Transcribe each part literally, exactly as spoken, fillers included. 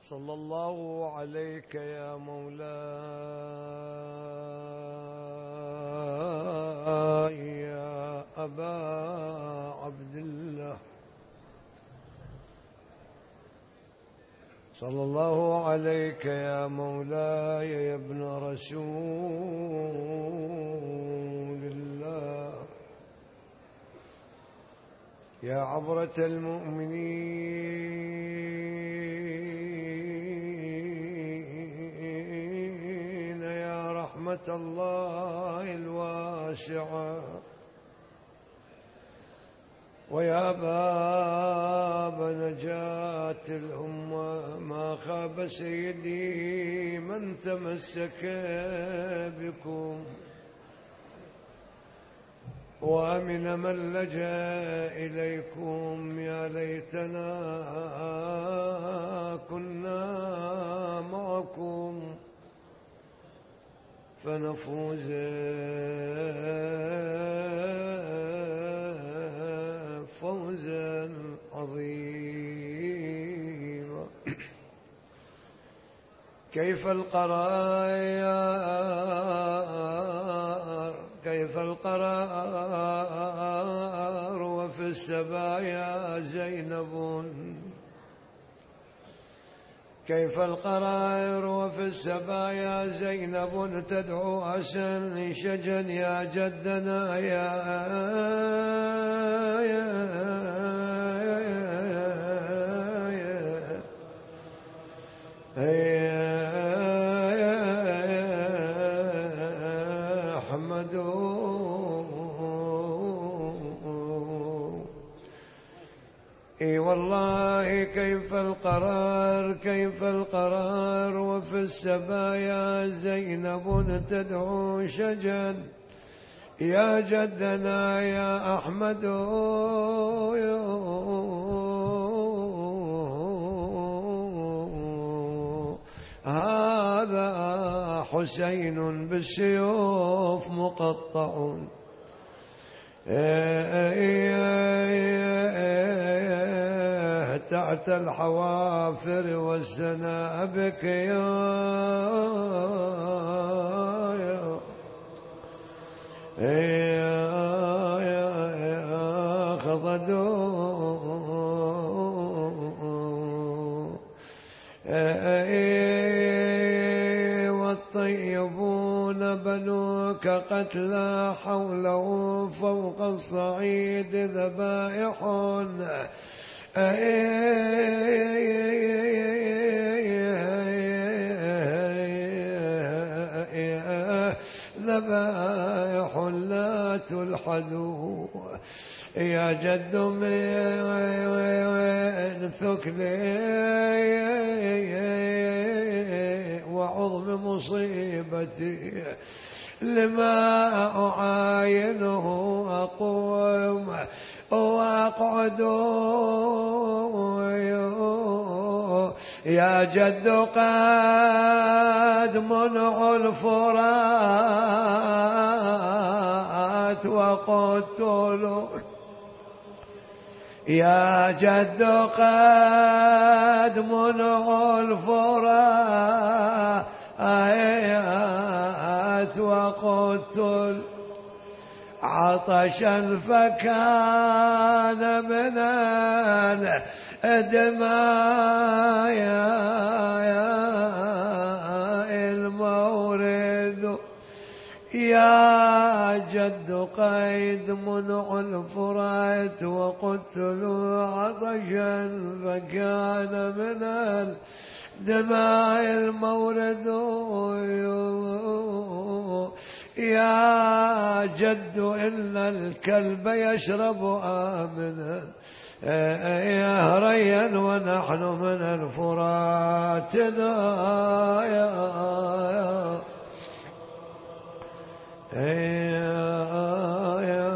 صلى الله عليك يا مولاي يا أبا عبد الله، صلى الله عليك يا مولاي يا ابن رسول الله، يا عبرة المؤمنين، يا رحمة الله الواسعة، ويا باب نجاة الأمة. ما خاب سيدي من تمسك بكم، وأمن من لجأ إليكم. يا ليتنا كنا معكم فنفوز فوزا عظيما. كيف القرار كيف القرار وفي السبايا زينب، كيف القرار وفي السبايا زينب تدعو أسا شجا يا جدنا يا يا اي والله كيف القرار كيف القرار وفي السبايا زينب تدعو شجا يا جدنا يا أحمد. هذا حسين بالسيوف مقطع، تحت الحوافر والزنابك يا يا خضدوا، والطيبون بنوك قتلى حوله فوق الصعيد ذبائح، ذبائح لا تلحد. يا جد من ثكلي وعظم مصيبتي لما أعاينه أقوم وأقعد. يا جد قد منع الفرات وقتل، يا جد قد منع الفرات وقتل عطشا فكان من الدماء يا المورد. يا جد قيد منع الفرات وقتلوا عطشا فكان من الدماء المورد. يا جد إن الكلب يشرب آمنا يا ريا ونحن من الفرات يا يا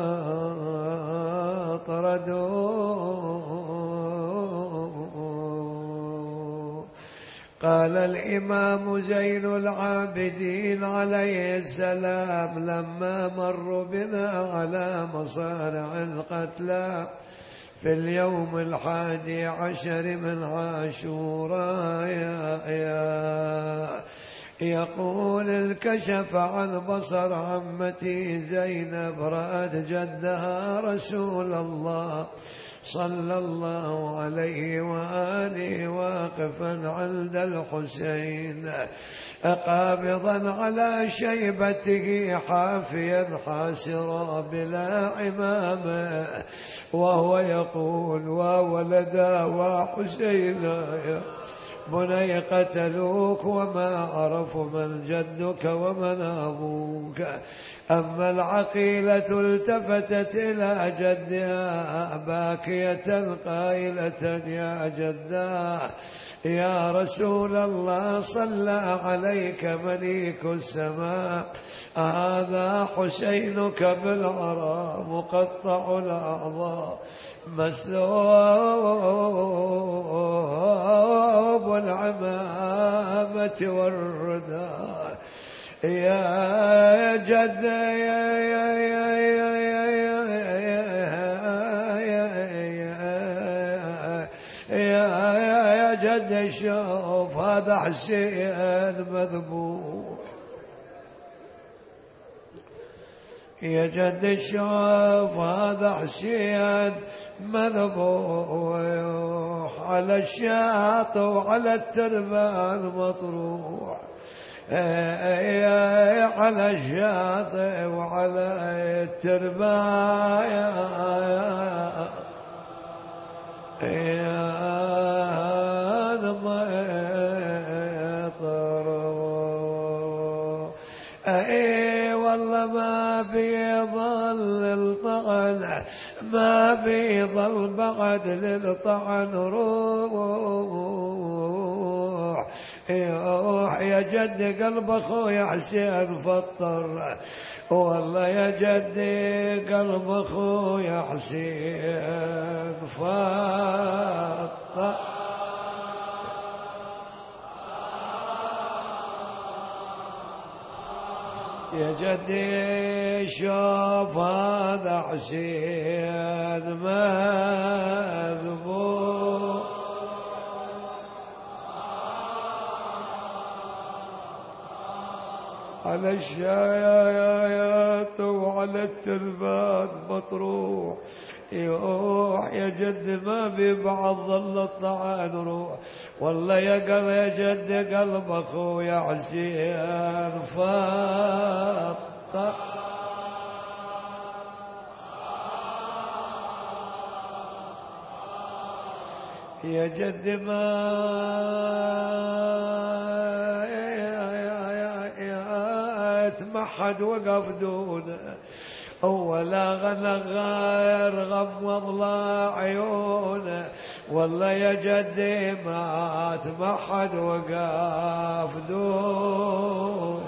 طردوا. قال الإمام زين العابدين عليه السلام لما مروا بنا على مصارع القتلى في اليوم الحادي عشر من عاشوراء يا يا يقول الكشف عن بصر عمتي زينب رأت جدها رسول الله صلى الله عليه وآله واقفا عند الحسين قابضا على شيبته حافيا حاسرا بلا عمامة وهو يقول: وولدا وحسينا بني قتلوك وما عرفوا من جدك ومن أبوك. أما العقيلة التفتت إلى جدها باكية قائلة: يا جداه يا رسول الله صلى عليك مليك السماء، هذا حسينك بالعرى مقطع الأعضاء مسلوب العمامة والرداء. يا جد يا يا يا يا يا يا جد شوف هذا حسين مذبوح. يا جد شوف هذا حسين مذبوح على الشاط وعلى التربان مطروح، على الشاطئ وعلى التربان يا مطروح. اي والله ما بيظل الطعن، ما بيظل بعد للطعن روح. يروح يا جد قلب اخويا حسين فطر، والله يا جدي قلب اخويا حسين فطر. يا جدي شوف هذا حسين مذبوح على الشايات وعلى التربان مطروح. يروح يا جد ما ببعض ظل الطعن روح، والله يا قلب يا جد قلب اخويا حسين فطر. يا جد ما تمحد وقف دونه ولا غنى غير غمض له عيونه، والله يا جدي ما تمحد وقف دونه.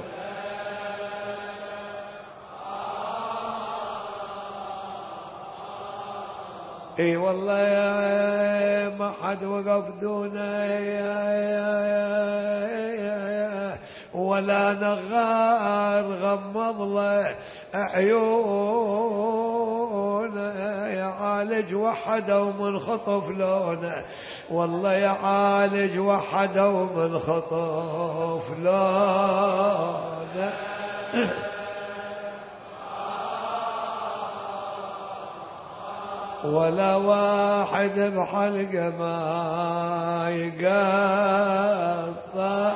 اي والله يا ما حد وقف دونه يا يا يا ولا نغار غمض له عيونه، يعالج وحده ومن خطف لونه، والله يعالج وحده ومن خطف لونه. ولا واحد بحلقه ما يقطع،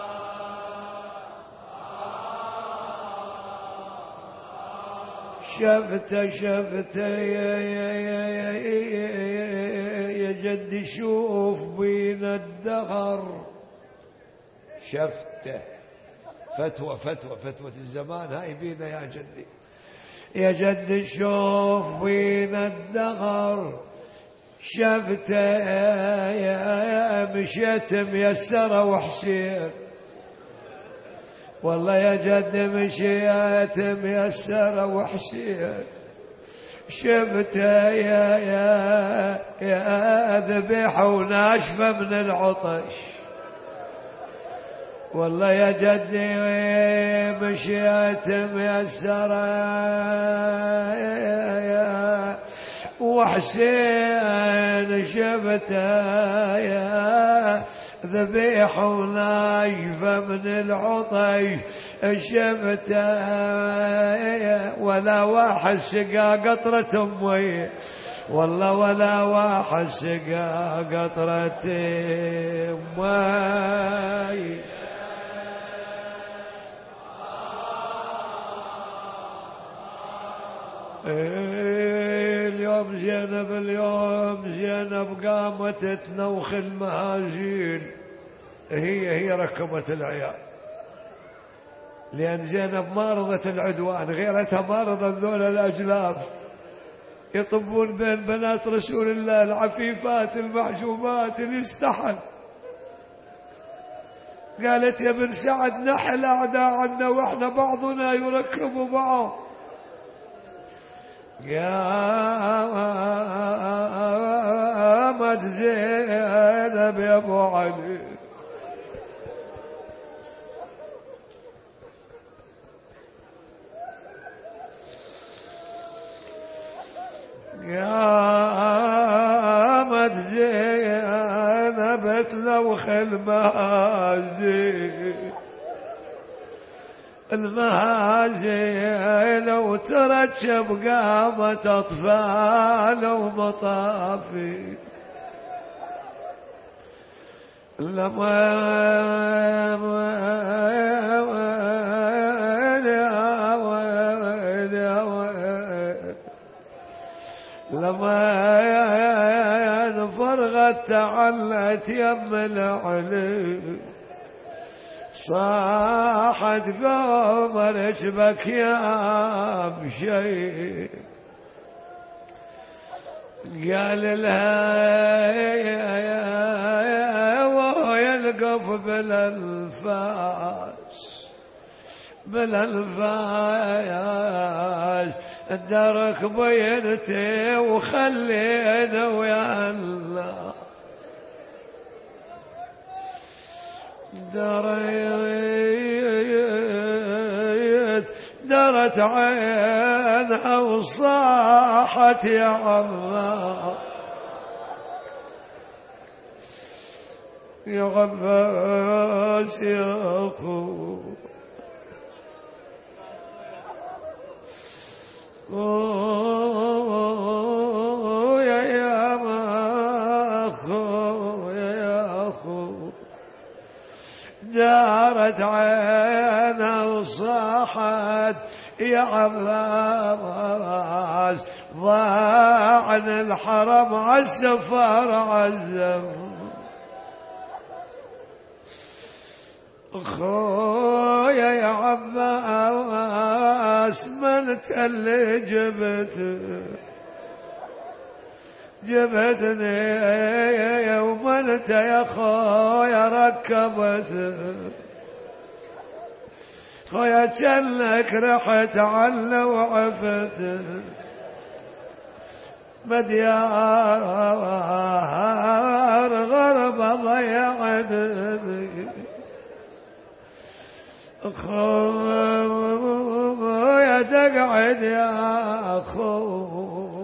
شفته شفته يا يا يا يا جدي شوف بين الدهر، شفته فتوى فتوى فتوى الزمان هاي بينا يا جدي. يا جد شوف بين الدهر شفته يا مشيت ميسرة وحسين، والله يا جد مشيت ميسرة وحسين، شفته يا يا يا ذبيحة وناشفة من العطش، والله يا جدي مشيت ميسرة وحسين شفته يا ذبيح ونايفة من العطش شفته ولا واحد سقى قطرة مي والله ولا واحد سقى قطرة مي. اليوم زينب اليوم زينب قامت تنوخ المهاجين، هي هي ركبت العيال، لأن زينب ما رضت العدوان، غيرتها ما رضت ذول الأجلاف يطبون بين بنات رسول الله العفيفات المحجوبات اللي استحل. قالت يا بن سعد نحل أعداء عنا وإحنا بعضنا يركب بعض. قامت زينب يا ابو علي قامت زينب تلوخ المهازي المهازي لو ترتب قامت أطفال ومطافي لما لما فرغت تعلت يم العلي صاحت قوم رجبك يا بشي. قال لها وهو يلقف بالالفاس بالالفاس الدرك بينتي وخلينا ويا الله دريت درت عينها وصاحت يا عمار يا عباس يا أخو يا يا أخو يا أخو دارت عينها وصاحت يا عباس ضاعن الحرم عالسفر عالزم خويا يا عباس من اللي جبت جبتني ومن انت يا خويا ركبت خويا جنك رحت عنا وعفت مديار غربة ضيعتني خويا تقعد يا أخو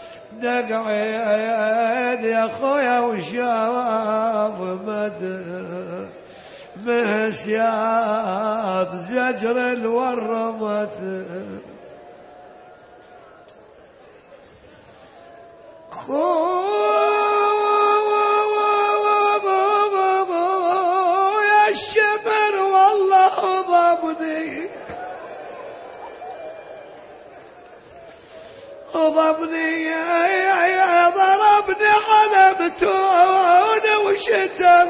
تقعد يا خويا وشاف مد مسيات زجر الورمت خويا الشمر والله ضبني ضبني يا ضربني على بتون وشتم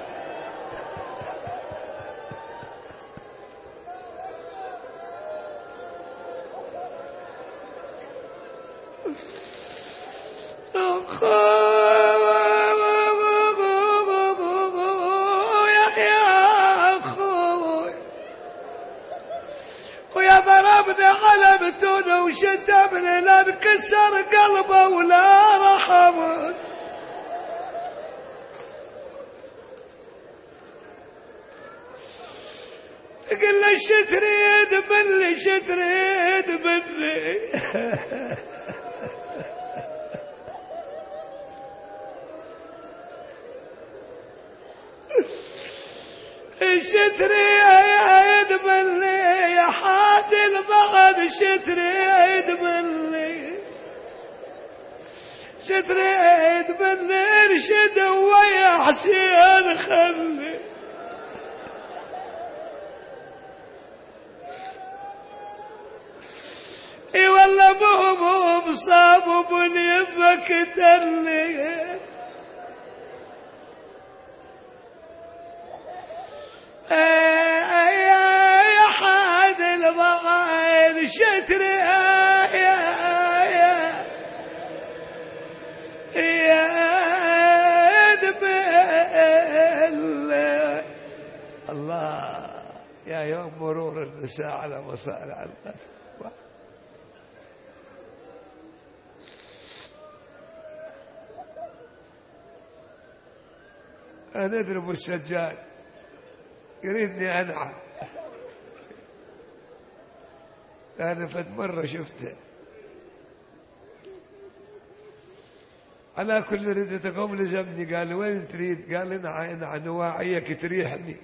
ويا ضربني على بتون وشتمني لا انكسر قلبه ولا رحم تقول له شتريد مني شتريد مني شتريد مني يا حاد الضغن شتريد مني شتريد مني ارشد ويا حسين خلي اي والله مو مو بصاب بني يمك تلي يا حاد الضغن شتري يا يا دبل الله يا يوم مرور النساء على مصارع القتل أنا أضرب السجاد يريدني أنعم. أنا فد مرة شفته على كل ردة قوم لزمني قال وين تريد؟ قال انعى انعى نواعيك تريحني.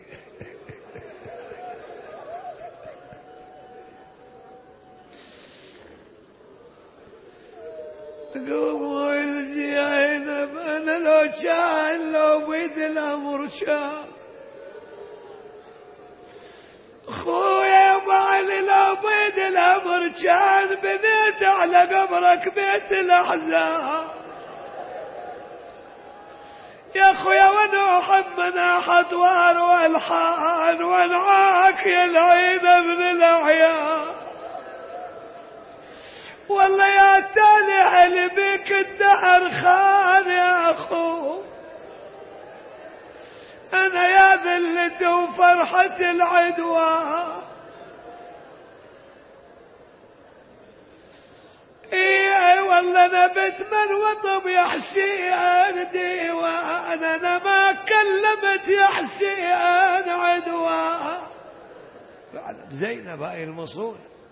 تقوم الزينب أنا لو كان لو بيد الأمر شان خويا وعلي لو بيد الأمر كان بنيت على قبرك بيت الأحزان يا خويا وانا احب مناح اطوار والحان وانعاك يا العين من الاعيان والله يا تالي اللي بك الدهر خان يا اخو انا يا ذلتي وفرحة العدوى ايه والله انا بتمن وطب يا حسين ديوان انا ما كلمت يا حسين عدوى فعلا زينب هاي المصون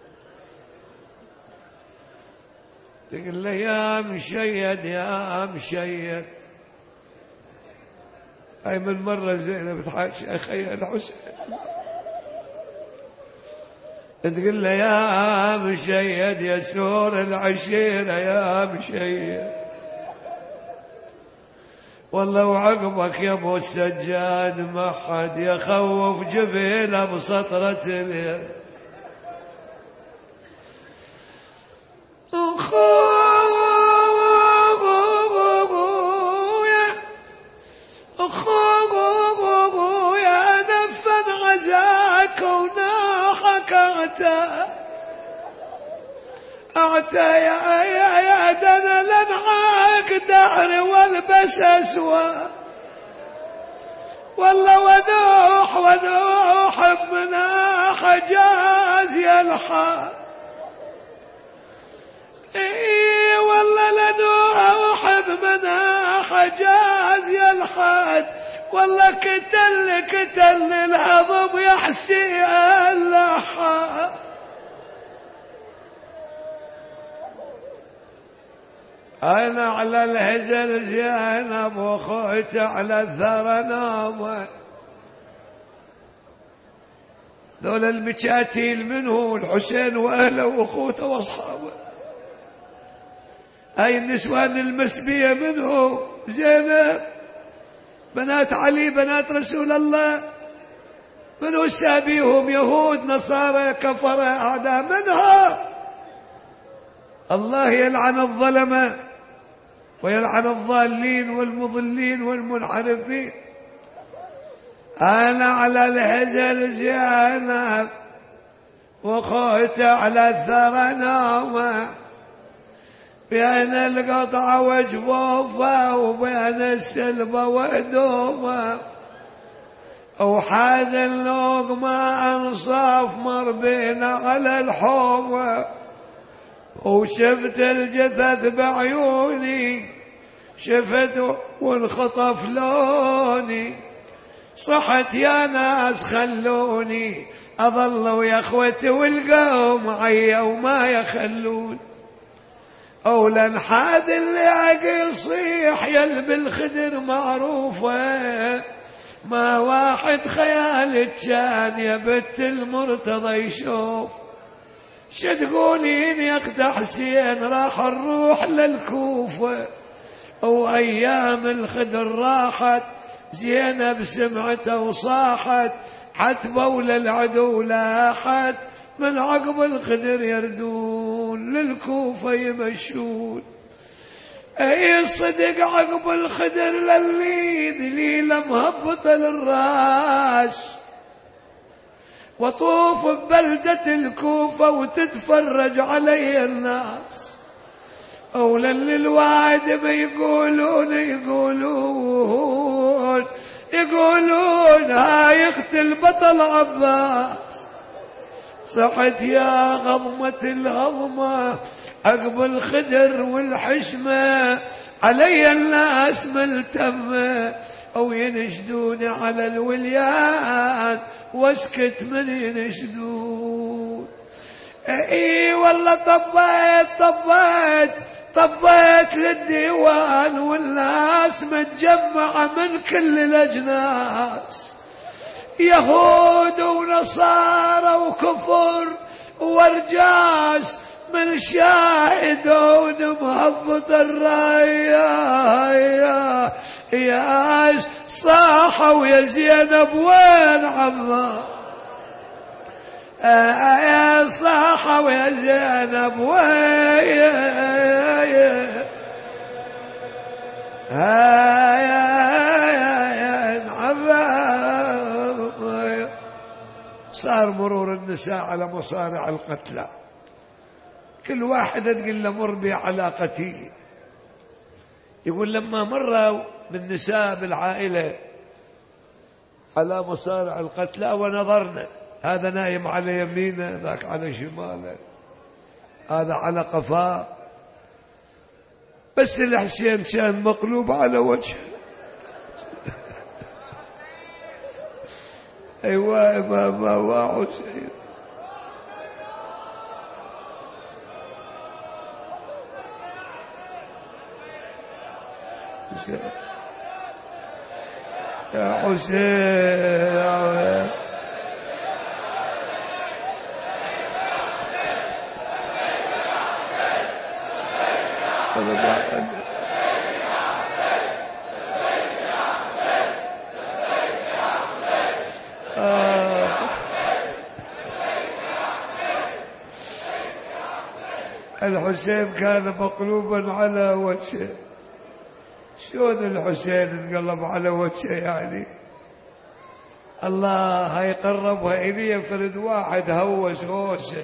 تقول له يا مشيد يا مشيد هاي من مرة زينب تحاشي اخي الحسين تقول له يا مشيد يا سور العشيرة يا مشيد والله وعقبك يا ابو السجاد ما حد يخوف جبينه بسطرة الليل اخويا اخويا نفن عزاك وناحك اعتى اعتى يا يا يا دنا لنعاك دهر والبس اسود والله ونوح ونوح بمناح جاز يلحق اي والله لنوح بمناح جاز يلحق والله كتل كتل الهضم يا حسين لحق أنا على الهزل زينب وخوت على الثرى نامه ذول المكاتيل منه الحسين وأهله وأخوته وأصحابه هاي النسوان المسبية منه زينب بنات علي بنات رسول الله منه سابيهم يهود نصارى كفرة أعداء منها الله يلعن الظلمة ويلعن الضالين والمضلين والمنحرفين أنا على الهزل زينب وخوت على الثرى نامه بين القطعة وجفوفه وبين السلبة وهدومه وحاد اللقمة أنصاف مربينا على الحومة وشفت الجثث بعيوني شفت وانخطف لوني صحت يا ناس خلوني أظلوا يا اخوتي والقوم عيا وما يخلون أولا نحاد اللي عقي يصيح يلبي الخدر معروفة ما واحد خيالك كان يا بنت المرتضى يشوف، شو تقولين يا اخت حسين راح نروح للكوفة، وايام الخدر راحت زينب سمعته وصاحت، حتبوا للعدو لاحت من عقب الخدر يردون للكوفة يمشون. اي صدق عقب الخدر لليد ليلة مهبطة للراس، وطوف ببلدة الكوفة وتتفرج علي الناس، أولا للوعد ما يقولون يقولون يقولون هاي اخت البطل عباس، صحت يا غضمة الهضمة عقب الخدر والحشمة، علي الناس ملتمة أو ينشدون على الوليان واسكت من ينشدون. اي والله طبيت طبيت طبيت للديوان والناس متجمعة من كل الأجناس، يهود ونصارى وكفر ورجاس من شاهدون مهبط الراية يا صاحوا يا زينب وين عمار، يا صاحوا يا زينب وين عمار. صار مرور النساء على مصارع القتلى، كل واحدة تقول له مر بي علاقتي. يقول لما مر بالنساء بالعائلة على مصارع القتلى ونظرنا، هذا نايم على يمينه، ذاك على شماله، هذا على قفاه، بس الحسين كان مقلوب على وجهه. ايوه ماما وحسين. يا حسين الحسين كان مقلوبا على وجهه. شلون الحسين انقلب على وجهه يعني؟ الله هيقربها إلي فرد واحد هوس هوسه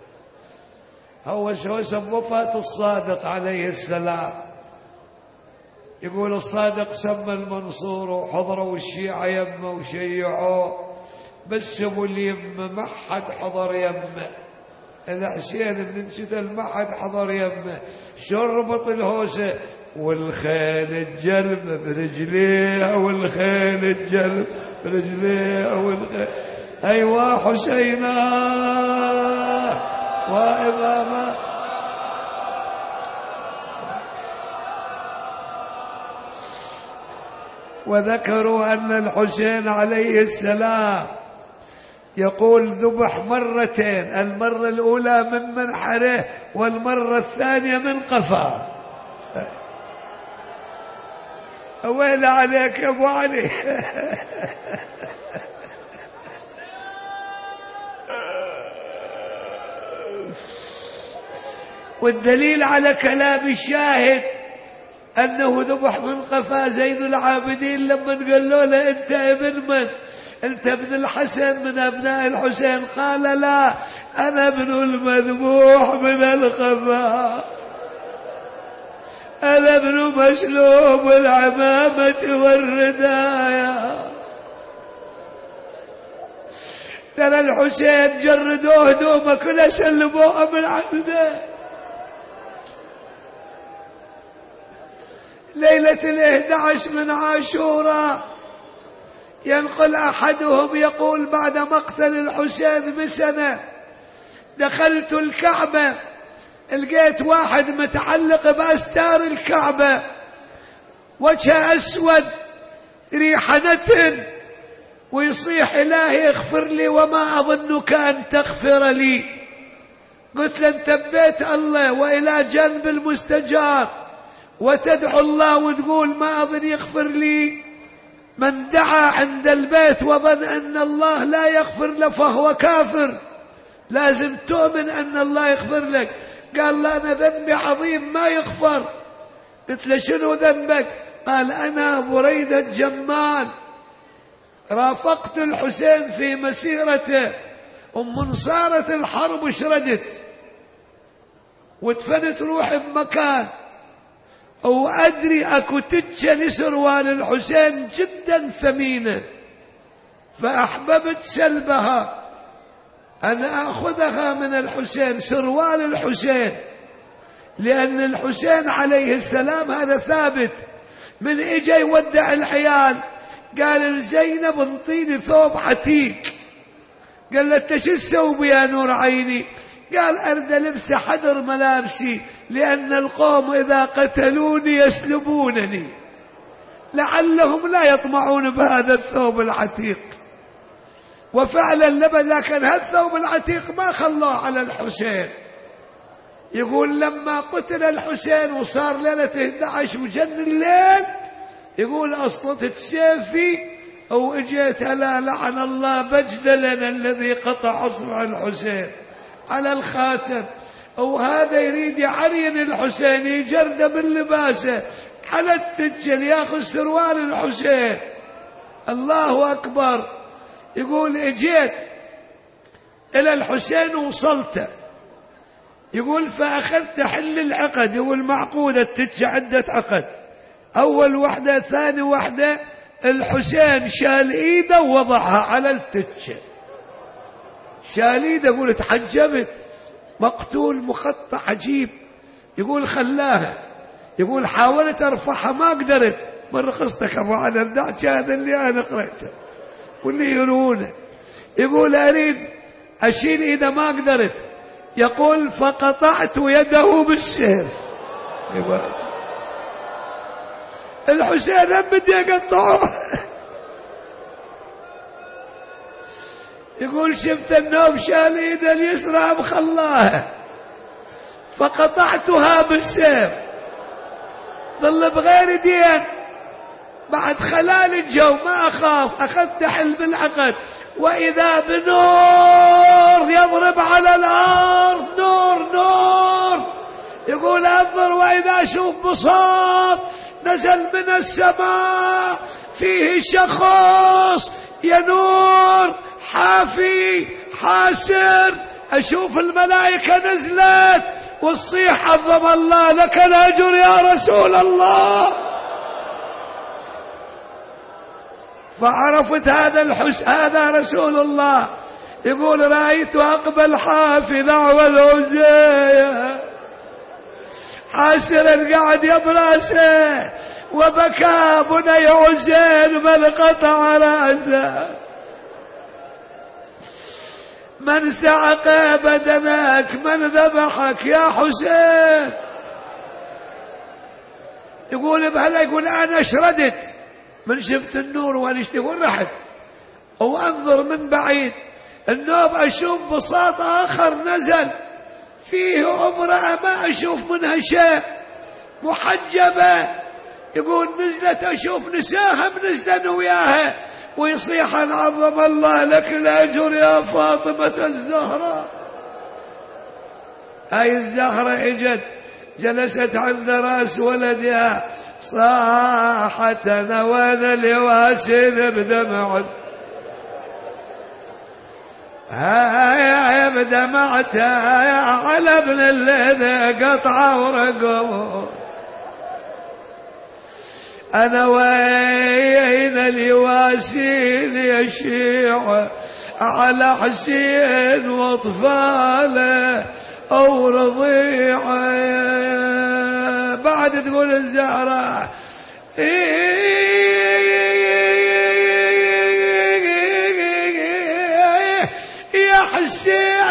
هوس هوسه بوفاة الصادق عليه السلام. يقول الصادق سمى المنصور وحضروا الشيعة يمه وشيعوه، بس ابو اليمه ما حد حضر يمه. الحسين بن انشتل ما حد حضر يمه، شو ربط الهوسه؟ والخيل الجلب برجليه والخيل الجلب برجليه والخيل. ايوا حسينا واماما. وذكروا ان الحسين عليه السلام يقول ذبح مرتين، المرة الأولى من منحره والمرة الثانية من قفاه. ويل عليك يا ابو علي. والدليل على كلام الشاهد انه ذبح من قفا زين العابدين لما قال له انت ابن من؟ انت ابن الحسن من ابناء الحسين؟ قال لا، انا ابن المذبوح من القفا، أنا ابن مشلوب العمامة والرداية. ترى الحسين جردوه هدومه كلها سلموها من عنده. ليلة الإحدى عشر من عاشوراء ينقل أحدهم يقول بعد مقتل الحسين بسنة دخلت الكعبة، لقيت واحد متعلق بأستار الكعبة، وجه أسود، ريحة نتن، ويصيح إلهي اغفر لي وما أظنك أن تغفر لي. قلت له انت ببيت الله وإلى جنب المستجاب وتدعو الله وتقول ما أظن يغفر لي؟ من دعا عند البيت وظن أن الله لا يغفر له فهو كافر، لازم تؤمن أن الله يغفر لك. قال لا أنا ذنبي عظيم ما يغفر. قلت له شنو ذنبك؟ قال أنا بريدة جمال رافقت الحسين في مسيرته، ومن صارت الحرب شردت ودفنت روحي بمكان، وأدري أكو تتشة لسروال الحسين جدا ثمينة، فأحببت سلبها أنا أخذها من الحسين، سروال الحسين، لأن الحسين عليه السلام هذا ثابت من إجا يودع العيال قال لزينب انطيني ثوب عتيق. قال له انت شو تسوي يا نور عيني؟ قال أرد لبس حذر ملابسي لأن القوم إذا قتلوني يسلبونني، لعلهم لا يطمعون بهذا الثوب العتيق. وفعلا لبس، لكن هذا الثوب العتيق ما خلاه على الحسين. يقول لما قتل الحسين وصار ليلة إحدى عشر وجن الليل، يقول أسطت سيفي وإجيت ألا لعن الله بجدلنا الذي قطع أصبع الحسين على الخاتم، وهذا يريد يعرين الحسين يجرده من لباسه على التجل ياخذ سروال الحسين. الله أكبر. يقول اجيت إلى الحسين ووصلته، يقول فأخذت حل العقد، يقول معقودة التجة عدة عقد، أول وحدة ثاني وحدة الحسين شال إيده ووضعها على التجة، شال إيده. يقول تحجبت، مقتول مقطع عجيب. يقول خلاها، يقول حاولت أرفعها ما قدرت. من رخصتك أبو علي الدعش هذا اللي أنا قرأته واللي يرونه. يقول أريد أشيل إيده ما قدرت. يقول فقطعت يده بالسيف. يقول الحسين بدي أقطعه. يقول شفت النوم شال إيده اليسرى بخلاها فقطعتها بالسيف، ظل بغير دين. بعد خلال الجو ما أخاف، أخذت حل بالعقد، وإذا بنور يضرب على الأرض، نور نور. يقول أنظر وإذا أشوف بساط نزل من السماء فيه شخص ينور حافي حاسر. أشوف الملائكة نزلت والصيح عظم الله لك الأجر يا رسول الله. فعرفت هذا الحس هذا رسول الله. يقول رأيت أقبل حافي نحو العزية حاسرا قاعد يبراسه، وبكى بني عزين من قطع رأسه. من سعق بدنك، من ذبحك يا حسين؟ يقول بهلا، يقول أنا شردت من شفت النور وأنا يقول رحت وأنظر من بعيد النوب أشوف بساط آخر نزل فيه امرأة ما أشوف منها شيء محجبة. يقول نزلت أشوف نساها منزلن وياها، ويصيح عظم الله لك الأجر يا فاطمة الزهراء. هاي الزهرة اجت جلست عند راس ولدها صاحت نوان اليواسين بدمع، هاي بدمعتها على ابن الذي قطع ورقبه. أنا وين اليواسين يشيع على حسين واطفاله أو رضيعه. بعد تقول الزهراء يا حسين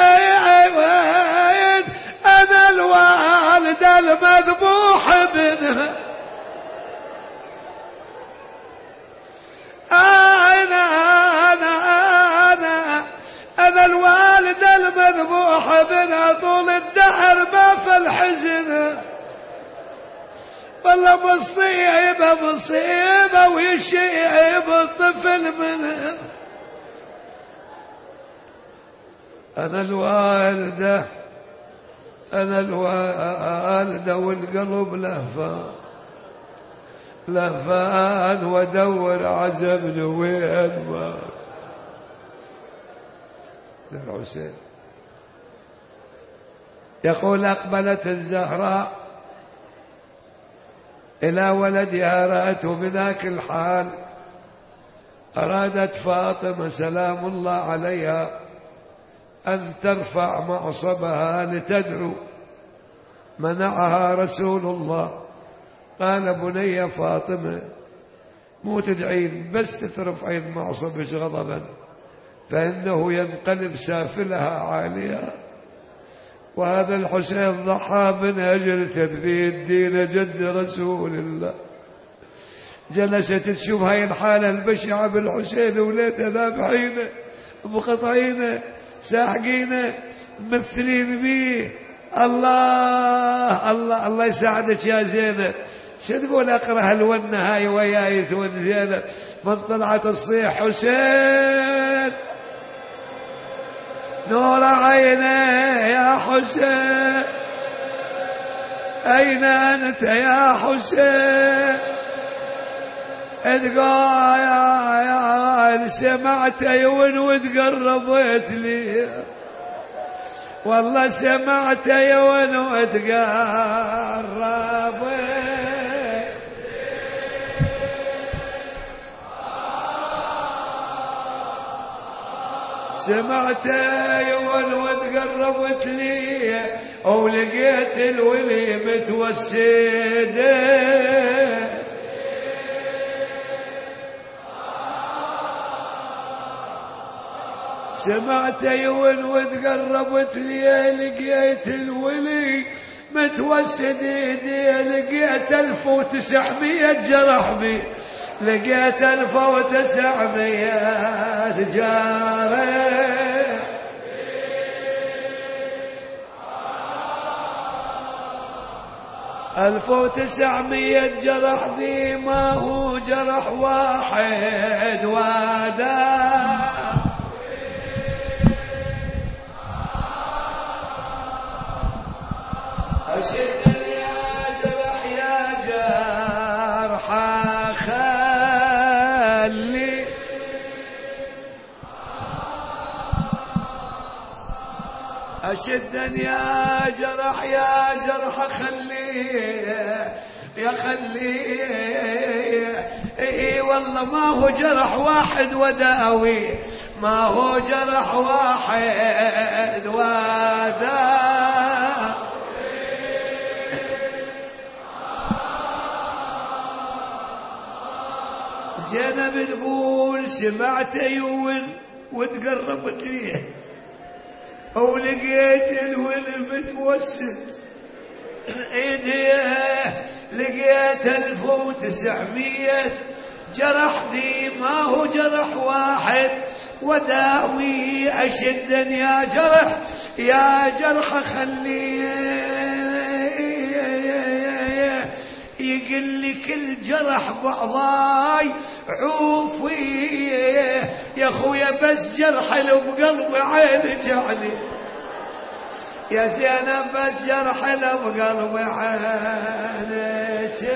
أنا الوالدة المذبوح منها، أنا مصيبة مصيبة ويشيب الطفل منه. أنا الوالدة أنا الوالدة والقلب لهفان لهفان وادور عزم وين ما الحسين. يقول أقبلت الزهراء إلى ولدها رأته بذاك الحال. أرادت فاطمة سلام الله عليها أن ترفع معصبها لتدعو، منعها رسول الله. قال بني فاطمة مو تدعين بس ترفعين معصبك غضبا، فإنه ينقلب سافلها عالية. وهذا الحسين ضحى من أجل تثبيت دين جد رسول الله. جلست تشوف هاي الحالة البشعة بالحسين وليته ذابحينه مقطعينه ساحقينه ممثلين بيه. الله الله الله يساعدك يا زينب. شو تقول أقرأ الونة هاي وياي ثون زينب من طلعت الصيح حسين نور عينه يا حسين أين أنت يا حسين. تقول يا يا سمعت يون وتقربت لي والله سمعت يون وتقربت. سمعت يون وتقربت لي ولقيت الولي متوسده. سمعت يون وتقربت لي لقيت الولي متوسد ايدي. لقيت ألف وتسعمية جرح بي لقيت ألف وتسعمية جارح. ألف وتسعمية جرح بي ما هو جرح واحد واداه. أشد يا جرح يا جرح خلي أشدا يا جرح يا جرح خلي يا خلي. اي والله ما هو جرح واحد وداوي ما هو جرح واحد وداوي. زينب تقول سمعت يون وتقربت ليه ولقيت الولد متوسد ايديه. لقيت ألف وتسعمية جرح ذي ما هو جرح واحد وداوي. أشدا يا جرح يا جرح خليه يقل لي كل جرح بعضاي عوفي يا خويا بس جرح لو بقلبي عينك علي يا زينب بس جرح لو بقلبي عينك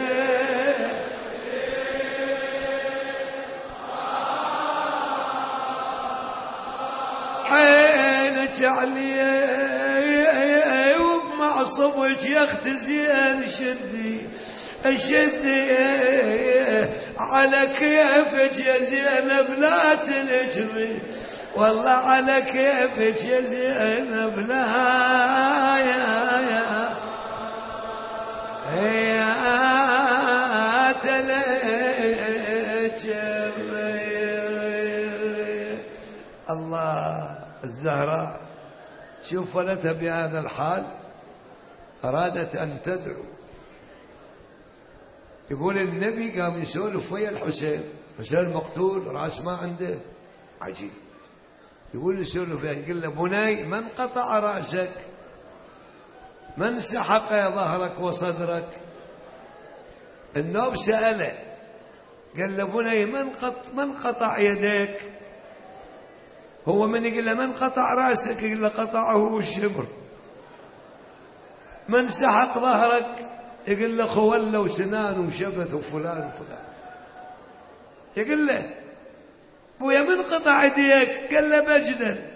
عينك علي وبمعصبك يا اخت زين شدي شدي على كيفك يا زينب لا تنجمي والله على كيفك يا زينب لا يا يا يا تنجمي. الله الزهراء شوف ولدها بهذا الحال أرادت أن تدعو. يقول النبي قام يسولف ويا الحسين حسين مقتول راس ما عنده عجيب. يقول يسولف يقول له بني من قطع رأسك من سحق ظهرك وصدرك النوب سأله قال له بني من قط من قطع يديك؟ هو من يقول له من قطع راسك؟ يقول له قطعه الشبر. من سحق ظهرك؟ يقول له خولة وسنان وشبث وفلان وفلان. يقول له بويا من قطع يديك؟ قال له بجدل.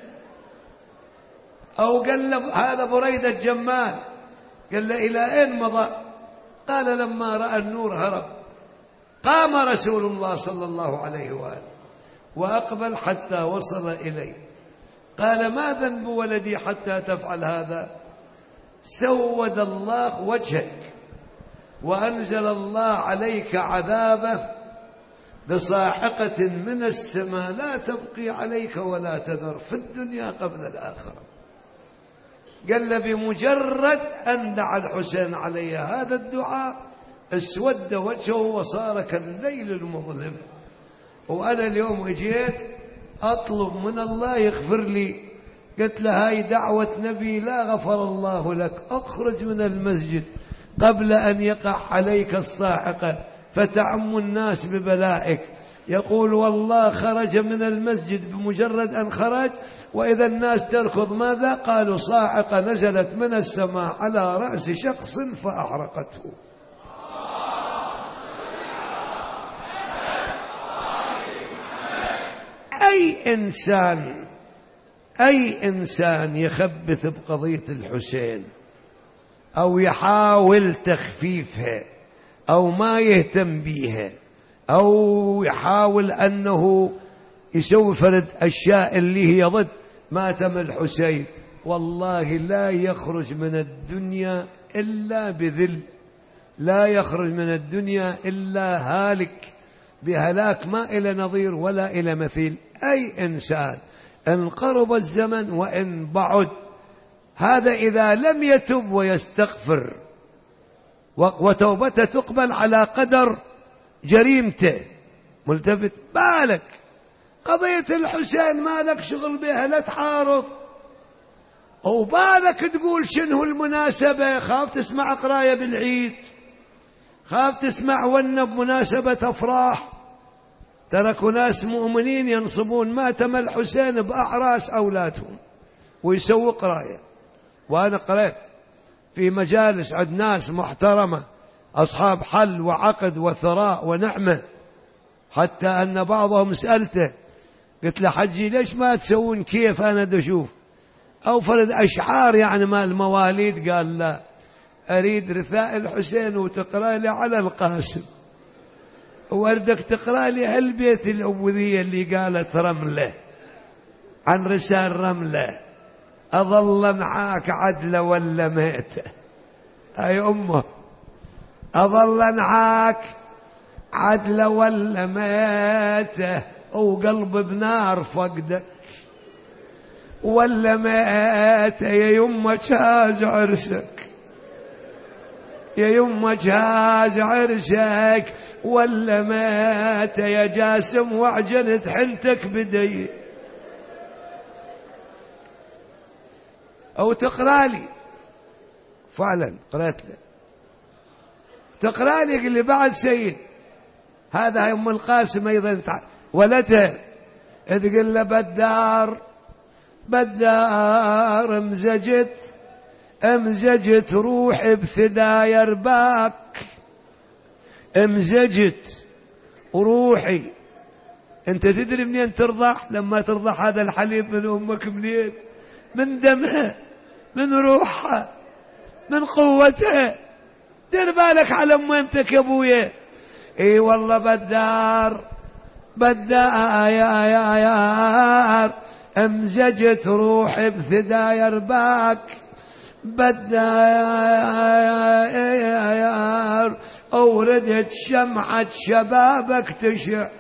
أو قال له هذا بريدة جمال. قال له إلى أين مضى؟ قال لما رأى النور هرب. قام رسول الله صلى الله عليه وآله وأقبل حتى وصل إليه. قال ما ذنب ولدي حتى تفعل هذا؟ سود الله وجهك وأنزل الله عليك عذابه بصاعقة من السماء لا تبقي عليك ولا تذر في الدنيا قبل الآخرة. قال له بمجرد أن دعا الحسين علي هذا الدعاء اسود وجهه وصار كالليل المظلم. وأنا اليوم اجيت أطلب من الله يغفر لي. قلت له هاي دعوة نبي لا غفر الله لك. اخرج من المسجد قبل أن يقع عليك الصاعقة فتعم الناس ببلائك. يقول والله خرج من المسجد بمجرد أن خرج وإذا الناس تركض ماذا؟ قالوا صاعقة نزلت من السماء على رأس شخص فأحرقته. أي إنسان أي إنسان يخبث بقضية الحسين أو يحاول تخفيفها أو ما يهتم بيها أو يحاول أنه يسوي فرد أشياء اللي هي ضد ماتم الحسين، والله لا يخرج من الدنيا إلا بذل، لا يخرج من الدنيا إلا هالك بهلاك ما إلى نظير ولا إلى مثيل. أي إنسان إن قرب الزمن وإن بعد، هذا إذا لم يتب ويستغفر وتوبته تقبل على قدر جريمته. ملتفت بالك قضية الحسين ما لك شغل بها، لا تحارب أو بالك تقول شنو المناسبة. خاف تسمع قراية بالعيد، خاف تسمع ون بمناسبة أفراح. تركوا ناس مؤمنين ينصبون ماتم الحسين بأعراس أولادهم ويسووا قراية. وأنا قرأت في مجالس عند ناس محترمة أصحاب حل وعقد وثراء ونعمة، حتى أن بعضهم سألته قلت له حجي ليش ما تسوون كيف أنا دشوف أو فرد أشعار يعني مال المواليد؟ قال لا، أريد رثاء الحسين وتقرأ لي على القاسم، وأردك تقرأ لي هالبيت الأبوذية اللي قالت رملة عن رسال رملة أظل معاك عدلة ولا ميتة. أي أمه أظل معاك عدلة ولا ميتة، وقلب بنار فقدك ولا ميتة. يا يمه جهاز عرسك، يا يمه جهاز عرسك ولا ميتة. يا جاسم وعجلت حنتك بدي. أو تقرأ لي فعلا قرأت له تقرأ لي اللي بعد سيد هذا أم القاسم أيضا ولدها تقول له بدار بدار امزجت امزجت روحي بثدايا رباك، امزجت روحي. انت تدري منين ترضح؟ لما ترضح هذا الحليب من امك منين؟ من دمها، من روحها، من قوتها. دير بالك على امتك يا ابويا. اي والله بدار بدار يا يا يا امزجت روحي بثدايا رباك، بدار اوردت شمعة شبابك تشع.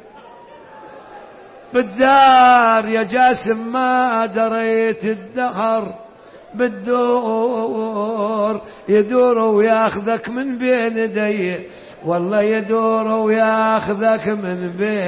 بالدار يا جاسم ما دريت الدهر بالدور يدور وياخذك من بين يدي، والله يدور وياخذك من بين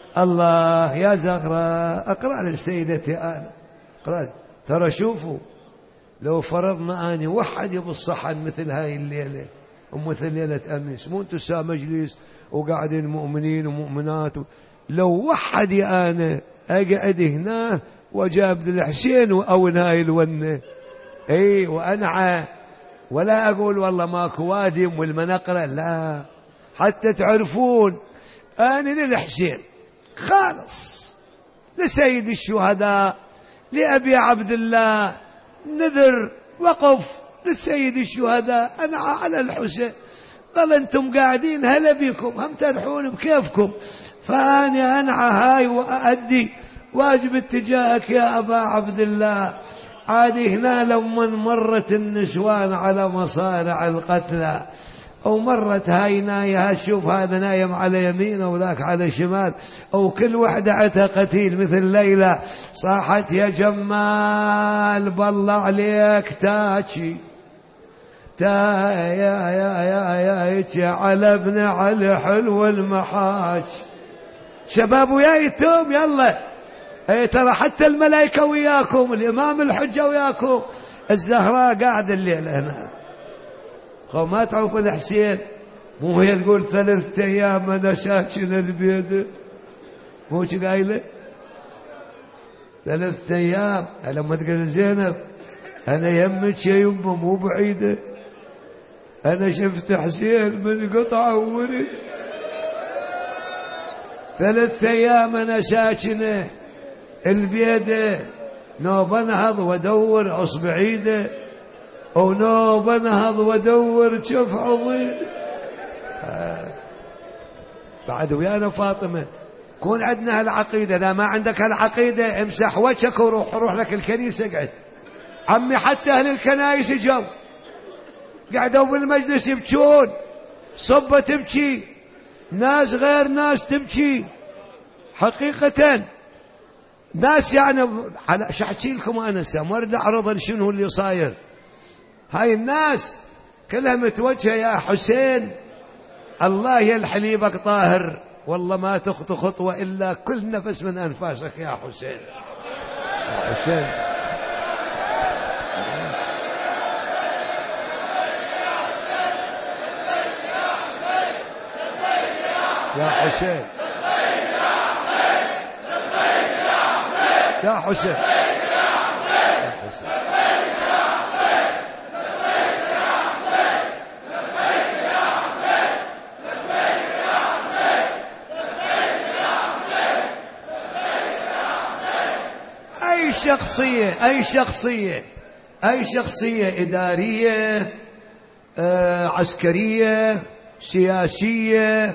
الله يا زهراء أقرأ لسيدتي أنا أقرأ. ترى شوفوا لو فرضنا أني وحدي بالصحن مثل هاي الليلة ومثل ليلة أمس، مو انتو سا مجلس وقاعدين مؤمنين ومؤمنات، لو وحدي أنا أقعد هنا وجاب ذي الحسين وأون هاي الونة اي وأنعى، ولا أقول والله ماكو وادم والمنقرة، لا، حتى تعرفون أنا للحسين خالص، لسيد الشهداء، لأبي عبد الله، نذر وقف للسيد الشهداء، أنعى على الحسين. ظل أنتم قاعدين هلا بكم، هم تنحون بكيفكم، فأني أنعى هاي وأؤدي واجب اتجاهك يا أبا عبد الله. عادي هنا لما مرت النسوان على مصارع القتلى، أو مرت هاي ناية، شوف هذا نايم على يمين وذاك على شمال، أو كل وحدة عتها قتيل مثل ليلى، صاحت يا جمال بالله عليك تاجي تا يا يا يا يا على ابن علي حلو المحاج. شباب ويايتم يلا، اي ترى حتى الملائكة وياكم، الإمام الحجة وياكم، الزهراء قاعدة الليلة هنا. خو ما تعرف الحسين، مو هي تقول ثلاثة أيام أنا ساكن البيت، مو شي قايلة ثلاثة أيام. لما تقول زينب أنا يمك يا يمه مو بعيدة، أنا شفت حسين من قطعة وورد، ثلاثة أيام أنا ساكنة البيدة، نوب انهض وادور اصبعيده، او نوب انهض وادور شوف عضي. آه. بعد ويانا فاطمة كون عندنا هالعقيدة، اذا ما عندك هالعقيدة امسح وجهك وروح روح لك الكنيسة اقعد. عمي حتى اهل الكنايس جو قعدوا بالمجلس يبكون، صبة تبكي، ناس غير ناس تبكي حقيقة، ناس يعني على شحكي لكم انا ما اريد اعرض شنو اللي صاير. هاي الناس كلها متوجهه يا حسين، الله يلحليبك طاهر، والله ما تخطو خطوه الا كل نفس من انفاسك يا حسين. يا حسين يا حسين يا حسين يا حسين أي شخصية أي شخصية أي شخصية إدارية، آه، عسكرية، سياسية،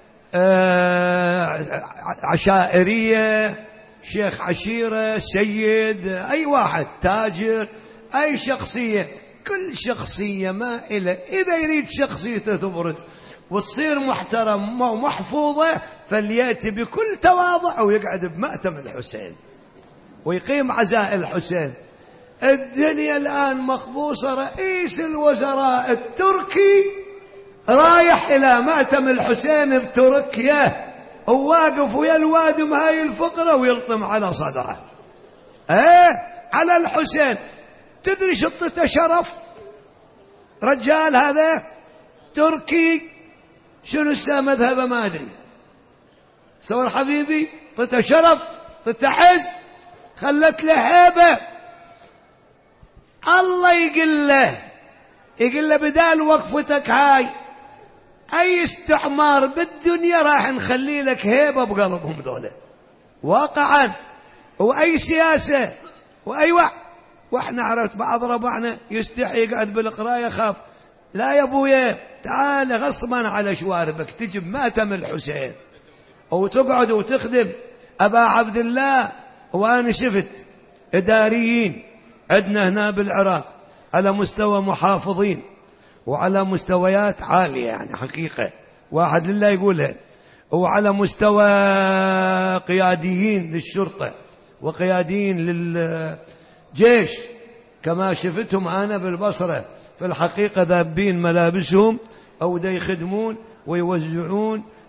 آه، عشائرية، شيخ عشيرة، سيد، أي واحد، تاجر، أي شخصية، كل شخصية ما إلى إذا يريد شخصيته تبرز وتصير محترمة ومحفوظة فليأتي بكل تواضع ويقعد بمأتم الحسين ويقيم عزاء الحسين. الدنيا الآن مخبوصة، رئيس الوزراء التركي رايح إلى مأتم الحسين بتركيا وواقف ويا الوادم هاي الفقرة ويلطم على صدره، ايه على الحسين. تدري شطته شرف رجال هذا تركي، شنو السا مذهبه ما ادري، صور حبيبي، طته شرف، طته عز، خلت له هيبه. الله يقول له يقول له بدال وقفتك هاي اي استعمار بالدنيا راح نخلي لك هيبه بقلبهم ذولا واقعا، واي سياسه واي وقت. واحنا عرفت بعض ربعنا يستحي يقعد بالقرايه خاف، لا يا ابويا تعال غصبا على شواربك تجي ماتم الحسين وتقعد وتخدم ابا عبد الله. وانا شفت اداريين عندنا هنا بالعراق على مستوى محافظين وعلى مستويات عالية يعني حقيقة واحد لله يقولها، وعلى مستوى قياديين للشرطة وقياديين للجيش كما شفتهم أنا بالبصرة، في الحقيقة ذابين ملابسهم أو دا يخدمون ويوزعون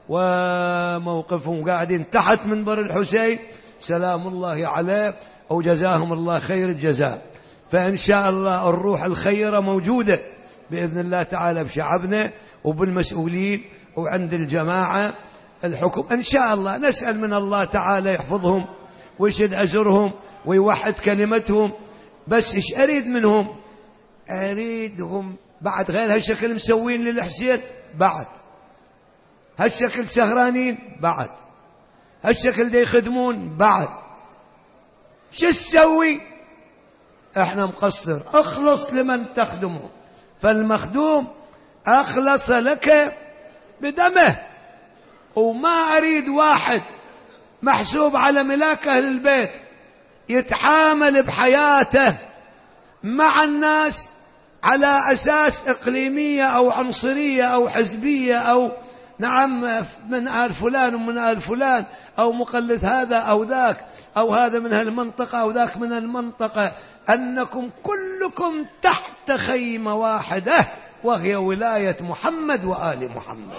وموقفهم قاعدين تحت منبر الحسين سلام الله عليه وجزاهم الله خير الجزاء. فإن شاء الله الروح الخيرة موجودة بإذن الله تعالى بشعبنا وبالمسؤولين وعند الجماعة الحكم إن شاء الله. نسأل من الله تعالى يحفظهم ويشد أجرهم ويوحد كلمتهم. بس إيش أريد منهم؟ أريدهم بعد غير هالشكل مسوين للحسين، بعد هالشكل سهرانين، بعد هالشكل دي يخدمون، بعد شو تسوي؟ احنا مقصر. اخلص لمن تخدمه، فالمخدوم اخلص لك بدمه. وما اريد واحد محسوب على ملاك اهل البيت يتحامل بحياته مع الناس على اساس اقليميه او عنصريه او حزبيه او نعم من آل فلان ومن آل فلان أو مقلد هذا أو ذاك أو هذا من هالمنطقة أو ذاك من المنطقة. أنكم كلكم تحت خيمة واحدة وهي ولاية محمد وآل محمد.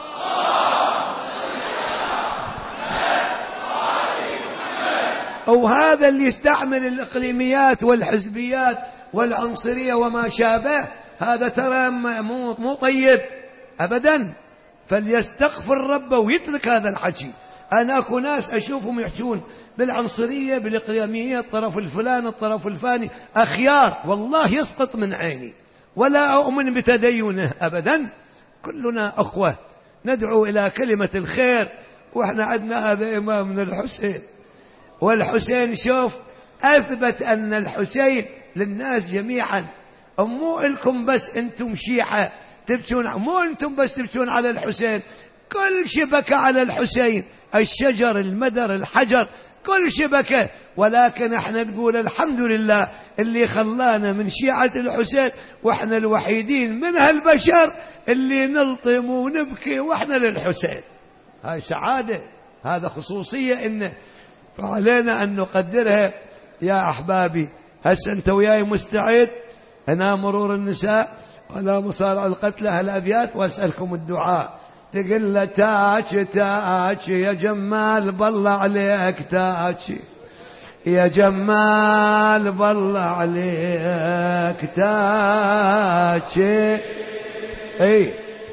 وهذا اللي يستعمل الإقليميات والحزبيات والعنصرية وما شابه هذا ترى مو طيب أبدا. فليستغفر ربه ويترك هذا الحكي. أنا أكو ناس أشوفهم يحجون بالعنصرية بالإقليمية الطرف الفلاني الطرف الفاني أخيار والله يسقط من عيني ولا أؤمن بتدينه أبدا. كلنا أخوة ندعو إلى كلمة الخير. وإحنا عندنا هذا إمامنا الحسين، والحسين شوف أثبت أن الحسين للناس جميعا. مو لكم بس أنتم شيعة تبكون، مو أنتم بس تبكون على الحسين، كل شبكة على الحسين، الشجر المدر الحجر كل شبكة. ولكن احنا نقول الحمد لله اللي خلانا من شيعة الحسين واحنا الوحيدين من هالبشر اللي نلطم ونبكي واحنا للحسين. هاي سعادة، هذا خصوصية إن فعلينا أن نقدرها. يا أحبابي هسه أنت وياي مستعد هنا مرور النساء ولا مصارع القتلى هالأبيات وأسألكم الدعاء. تقول له تاج تاج يا جمال بالله عليك تاج يا جمال بالله عليك تاج. اي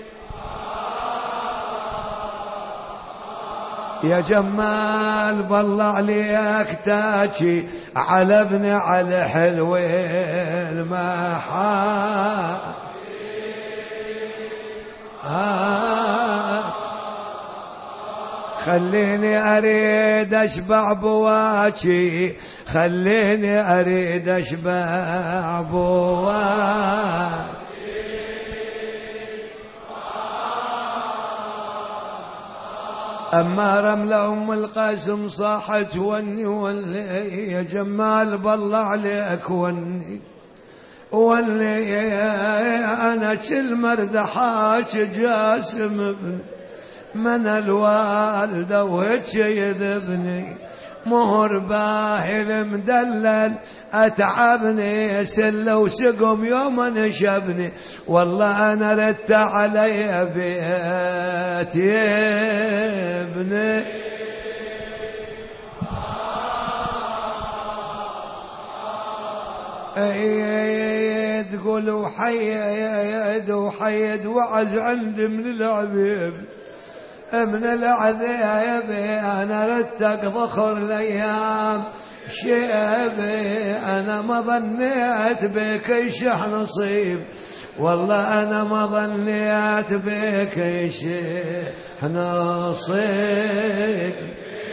يا جمال بالله عليك تاجي على ابن على حلوين محا آه. خليني أريد أشبع بواكي خليني أريد أشبع بواكي. أما رملة أم القاسم صاحت وني ولي يا جمال بالله عليك وني ولي أنا كل مردحاك جاسم من الوالدة وهيك يذبني مهر باهل مدلل أتعبني سلة وسقم يوم نشبني والله أنا ردت علي بيت يبني. اي تقول وحيد وحيد وعز عندي من العذاب من العذاب أنا ردتك ضخر الأيام شيبي أنا ما ظنيت بك يشح نصيب والله أنا ما ظنيت بك يشح نصيب.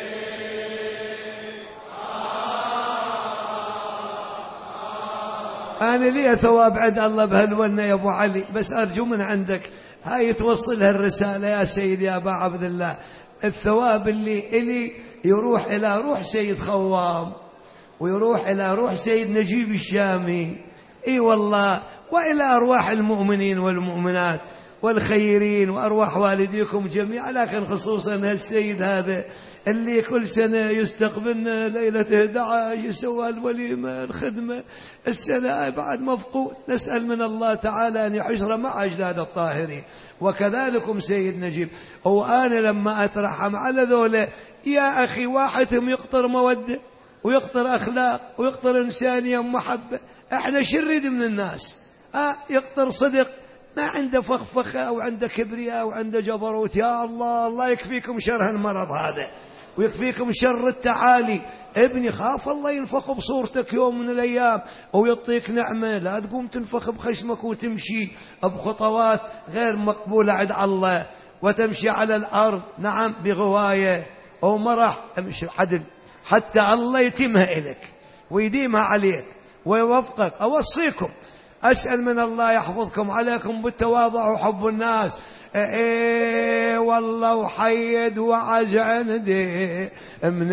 أنا لي ثواب عند الله بهالونة يا أبو علي بس أرجو من عندك هاي توصلها الرسالة يا سيدي يا أبا عبد الله. الثواب اللي إلي يروح إلى روح سيد خوام ويروح إلى روح سيد نجيب الشامي اي والله وإلى أرواح المؤمنين والمؤمنات والخيرين وأرواح والديكم جميعا، لكن خصوصا هالسيد هذا اللي كل سنة يستقبلنا ليلة أحد عشر يسوى الوليمة الخدمة، السنة بعد مفقود. نسأل من الله تعالى أن يحشر مع أجداد الطاهرين. وكذلكم سيد نجيب، وأنا لما أترحم على ذولا يا أخي واحدهم يقطر مودة ويقطر أخلاق ويقطر إنسانية ومحبة. احنا شرد من الناس آه يقطر صدق، ما عنده فخفخة أو عنده كبرياء أو عنده جبروت. يا الله الله يكفيكم شر المرض هذا ويكفيكم شر التعالي. ابني خاف الله ينفخ بصورتك يوم من الأيام ويعطيك نعمة، لا تقوم تنفخ بخشمك وتمشي بخطوات غير مقبولة عند الله وتمشي على الأرض نعم بغواية أو مرح. امشي عدل حتى الله يتمها إليك ويديمها عليك ويوفقك. أوصيكم أسأل من الله يحفظكم عليكم بالتواضع وحب الناس. ايه والله وحيد وعج عندي من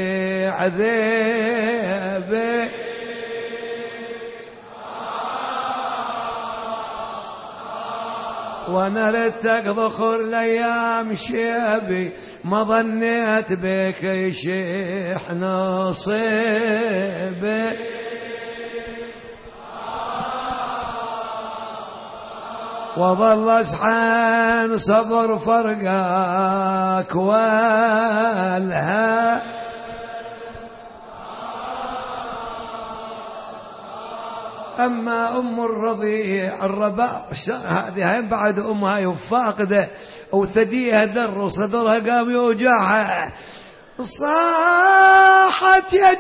العذاب وانا ردتك ذخر الايام شيبي ما ظنيت بك يشيح نصيبي وظل أسحان صبر فرقاك والها أما أم الرضيع الرباء هذه هم بعد أمها يفاقده وثديها در وصدرها قام يوجعها. صاحت يا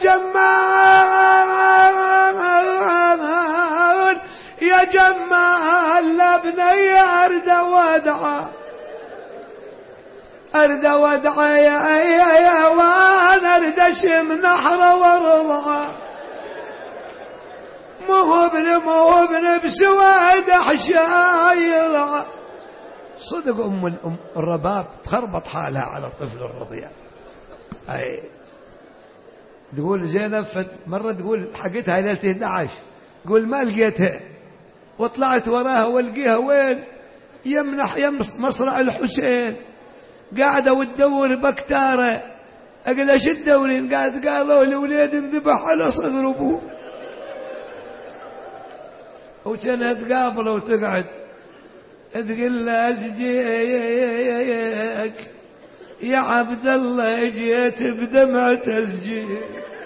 جمال يا جمال لابني أرد ودعا أرد ودعا يا يا يا وانا أرد أشم نحر ورضعا مو ابن مو ابن بسواد حشاير. صدق أم الأم الرباب تخربط حالها على الطفل الرضيع. أي تقول زينب مرة تقول حقتها ليلة أحد عشر تقول ما لقيتها وطلعت وراها والقيها وين يمنح يم مصرع الحسين قاعدة وتدور بكتارة. أقول ايش تدورين؟ قالت قالوا لي وليد انذبح على صدر أبوه. وكانت تقابله وتقعد تقول له أزجيك يا عبد الله جيت بدمعة أزجيك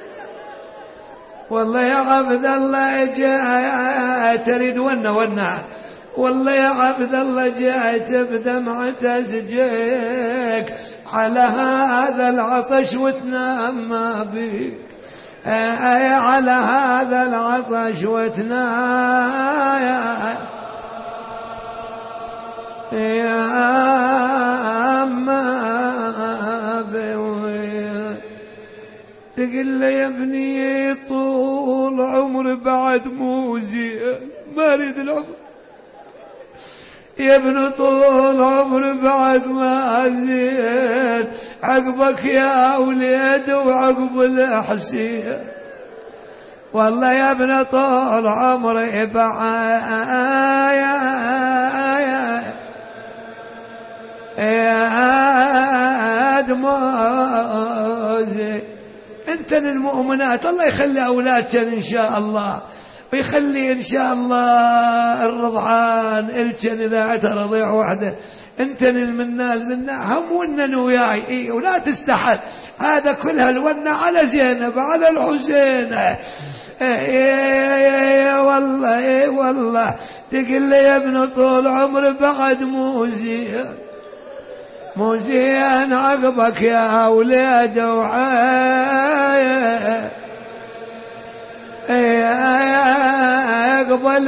والله يا عبد الله جاء تريد ونا ونا والله يا عبد الله جاءت بدمعة أزجيك على هذا العطش وتنام ما بيك على هذا العطش وتنام يا ما بيك. تقول لي يا ابني طول عمر بعد مو زين ما اريد العمر يا ابن طول عمر بعد ما زين عقبك يا وليد وعقب الحسين والله يا ابن طول عمري بعد يا ما زين. انت للمؤمنات الله يخلي اولادك ان شاء الله ويخلي ان شاء الله الرضعان الجن اذا اعترضيع وحده انت المنال منا هم ونن وياي إيه ولا تستحل هذا كلها الونه على زينب على الحسين. ايه والله ايه والله تقول لي يا ابن طول عمر بعد مو زين مو زين عقبك يا ولاد وعاية اقبل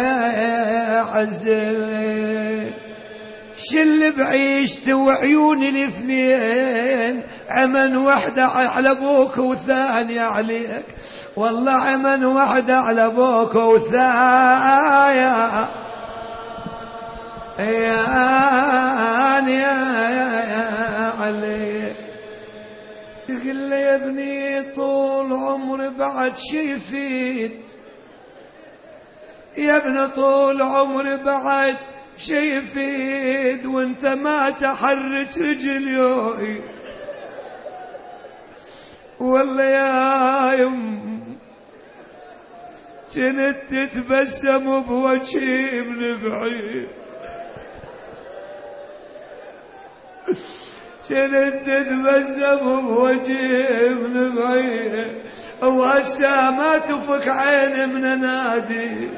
حزين شل بعيشت وعيوني الاثنين عمن وحده على ابوك وثاني عليك والله عمن وحده على ابوك وثاني يا يا عليك. يقول لي يا ابني طول عمر بعد شي يفيد يا ابن طول عمر بعد شي يفيد وانت ما تحرك رجلي. والله يا يم كنت تتبسم بوجهي من بعيد، كنت تتبسم بوجهي من بعيد، وهسه ما تفك عيني من نادي.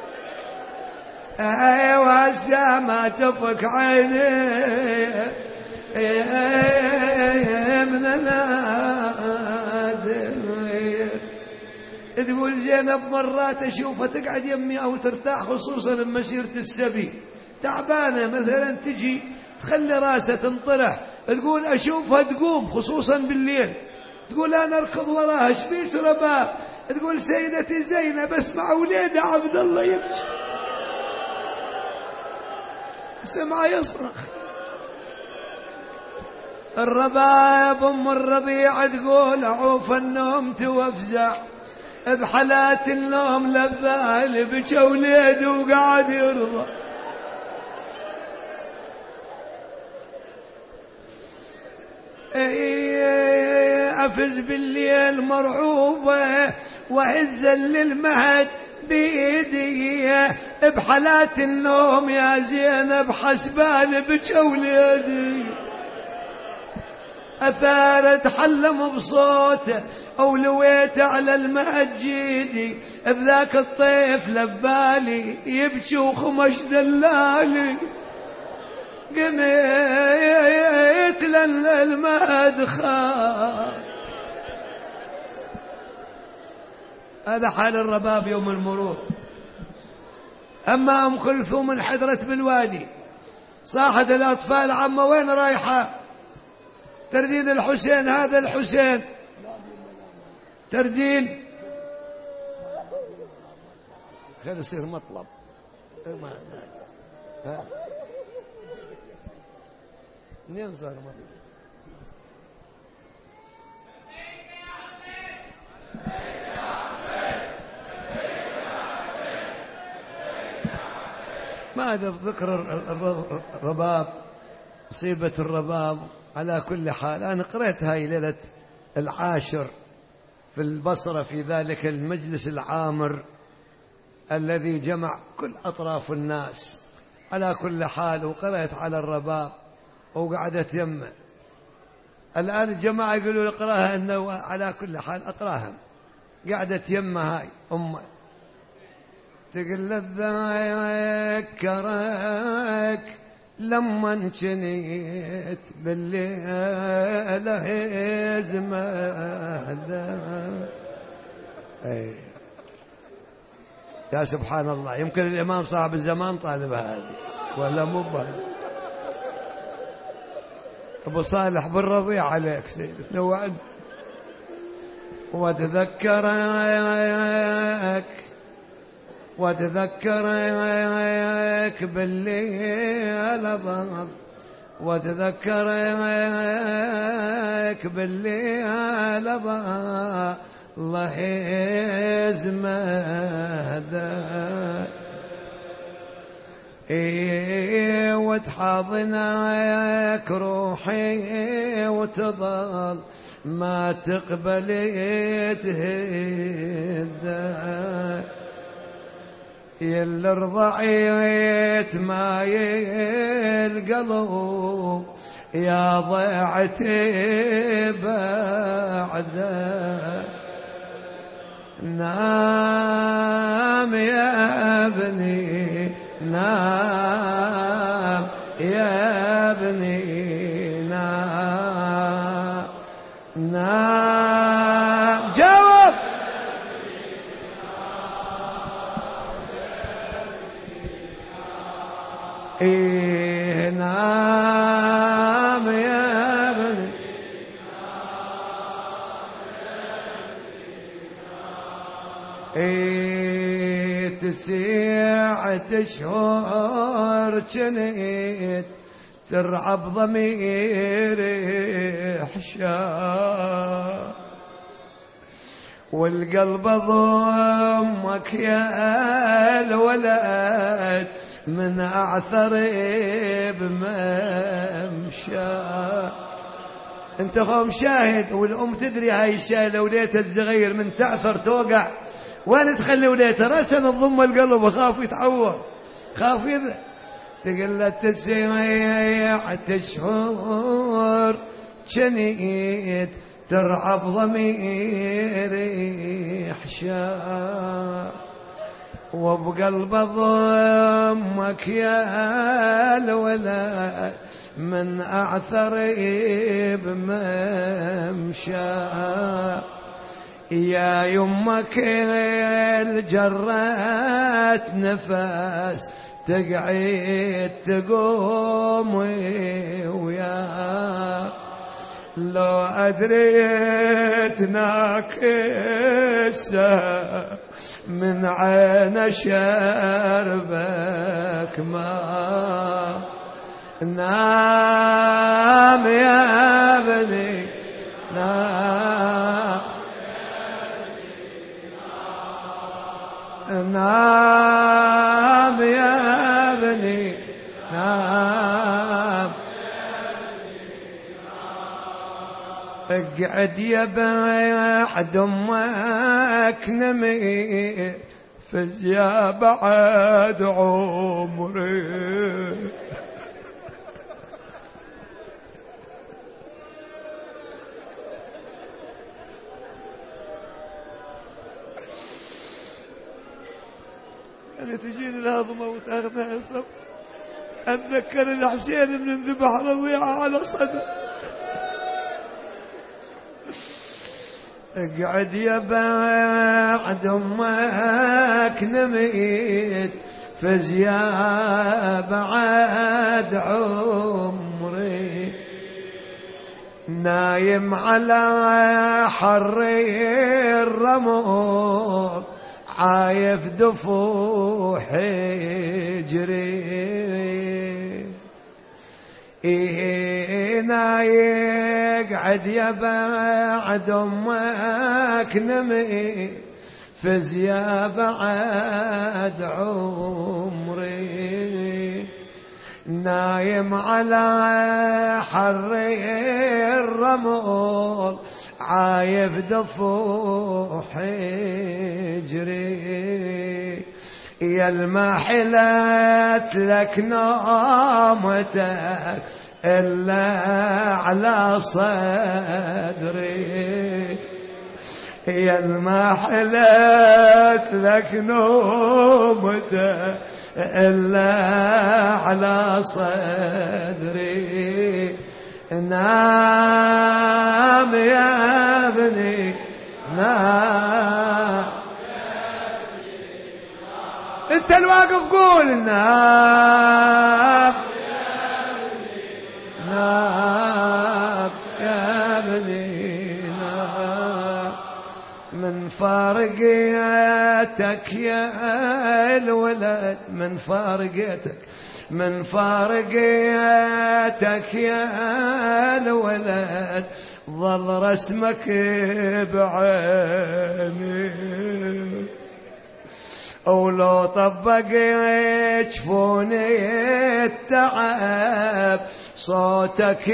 ايوه هسه ما تفك عيني من نادي. تقول زينب مرات اشوفها تقعد يمي او ترتاح، خصوصا بمسيرة السبي، تعبانة مثلا تجي تخلي راسها تنطرح، تقول اشوفها تقوم خصوصا بالليل، تقول انا اركض وراها شبيش رباب، تقول سيدتي زينب اسمع وليدها عبد الله يبكي، سمع يصرخ. الرباب ام الرضيع تقول اعوف النوم توفزع، بحالات النوم لبال بكى وليد وقاعد يرضى. أفز بالليل مرعوبة وعزا للمهد بيدي، بحالات النوم يا زينب حسبان بكى وليدي. أثارت حلم بصوته أولويت على المهد جيدي، بذاك الطيف لبالي يبكي وخمش دلالي، قميت لأن المهد خاف. هذا حال الرباب يوم المرور. أما أم كلثوم انحدرت بالوادي، صاحت الأطفال عمّا وين رايحة؟ تردين الحسين، هذا الحسين تردين خلي يصير مطلب. منين صار مطلب؟ ما هذا بذكر الرباب، مصيبة الرباب. على كل حال أنا قرأت هاي ليلة العاشر في البصرة في ذلك المجلس العامر الذي جمع كل أطراف الناس. على كل حال وقرأت على الرباب وقعدت يمه. الآن الجماعة يقولوا لي اقرأها، إنه على كل حال أقرأها. قعدت يمه هاي أمه تقول ذكرك لما انشنيت بالليل هزمه. اي يا سبحان الله، يمكن الإمام صاحب الزمان طالب هذه ولا مو بهذا. أبو صالح بالرضيع عليك سيدنا وعد. وتذكرك وتذكرك بالليل ضغط، وتذكرك بالليل ضغط، الله يزمه. إيه وتحاضنك روحي وتظل ما تقبل تهدى، يلا رضعيت ما القلب يا ضيعتي بعده. نام يا ابني نام يا ابني نام نام. جاوب. إيه نام يا ابني إيه تسعة أشهر جنيت ترعب ضميري حشا، والقلب ضمك يا الولد من أعثر بممشى. انت خو مشاهد، والأم تدري هاي الشايلة وليتها الصغير من تعثر توقع، وين تخلي وليتها؟ رأسا تضم القلب وخاف يتعور، خاف يذ تقول له تسيح تشهر جنيت ترعب ضميري حشا، وبقلب ضمك يا الولد من أعثر بممشى. يا يمك الجرات نفس تقعد تقوم ويا، لو أدريت ناكسة من عين شربك ما. نام يا بني نام، نام يا بني نام، اقعد يا بعد امك نمي فز يا بعد عمري. يعني تجيني الهضمة وتاخذها الصف، أتذكر الحسين من انذبح رضيعة على صدر. اقعد يا بعد امك نميت فز يا بعد عمري، نايم على حر الرمل عايف دفوح حجري. إيه نايقعد يا بعد امك نمي فز يا بعد عمري، نايم على حر الرمل عايف دفوح حجري. يا المحلت لك نومتك إلا على صدري، يا المحلت لك نومتك إلا على صدري. نام يا ابني نام، انت الواقف قول نام نام يا ابني نام، من فارقيتك يا الولد من فارقيتك من فارقيتك يا الولد ظل رسمك بعيني، ولو طبق جفوني التعب صوتك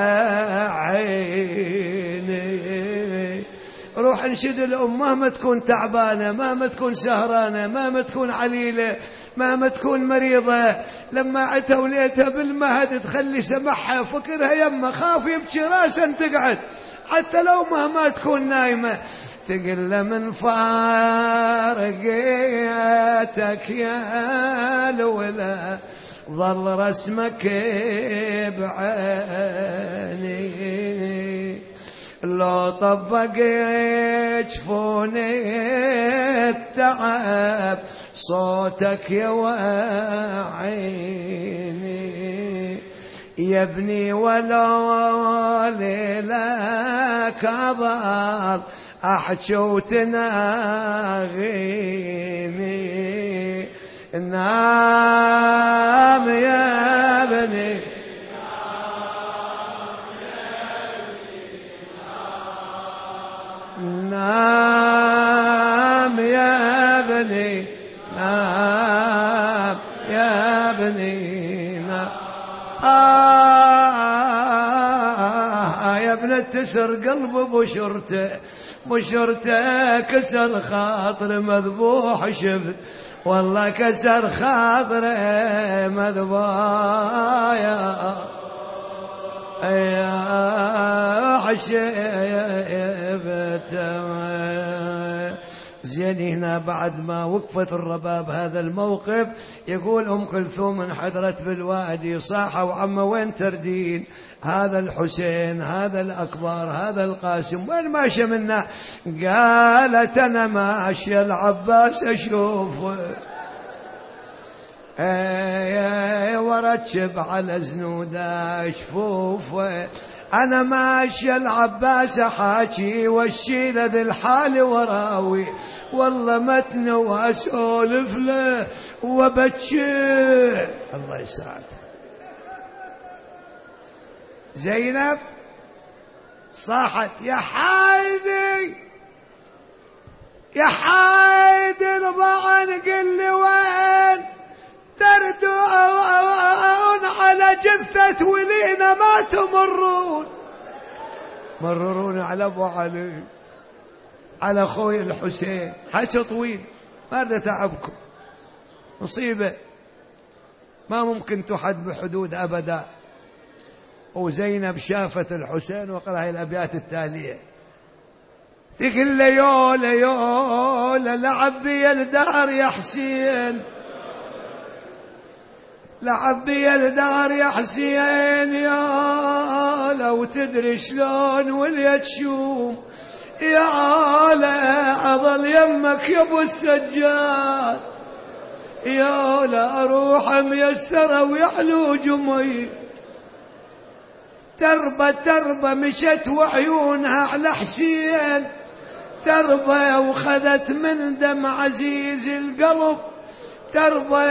يوعيني. روح انشد الأم مهما تكون تعبانة، مهما تكون سهرانة، مهما تكون عليلة، مهما تكون مريضة، لما عتها وليتها بالمهد تخلي سمحها فكرها يمه، خاف يبكي راسا تقعد حتى لو مهما تكون نايمة، تقل من فارقيتك يا الولا ظل رسمك بعيني، لو طبق جفوني التعب صوتك يوعيني. يا ابني ولو ليلك أضل أحجى وتناغيني. نام يا ابني نام يا ابني نام يا بنينا آه يا ابن تسر قلب بشرته بشرته كسر خاطر مذبوح شفت والله كسر خاطر مذبوح يا حشيفته. زين هنا بعد ما وقفت الرباب هذا الموقف يقول أم كلثوم انحدرت بالوادي صاحوا عم وين تردين هذا الحسين هذا الأكبر هذا القاسم وين ماشي منا قالت أنا ماشي العباس أشوفه ورتشب على زنوده شفوفه أنا ماشي العباس حاكي والشيلة ذي الحال وراوي والله متن وأسولف له وبتشي الله يساعد. زينب صاحت يا حايدي يا حايدي الضعن قل لي وين تردون على جثة ولينا ما تمرون مررون على أبو علي على أخوي الحسين حكي طويل ما أريد أتعبكم مصيبة ما ممكن تحد بحدود أبدا. وزينب شافت الحسين وقرأ الأبيات التالية تقول لي يولا يولا لعب بي الدهر يا حسين لعب بي الدار يا حسين يا لو تدري شلون وليت شوم يا لا أظل يمك يا ابو السجاد يا لا أروح ميسرة ويحلو جمي تربة تربة مشت وعيونها على حسين تربة وخذت من دم عزيز القلب تربة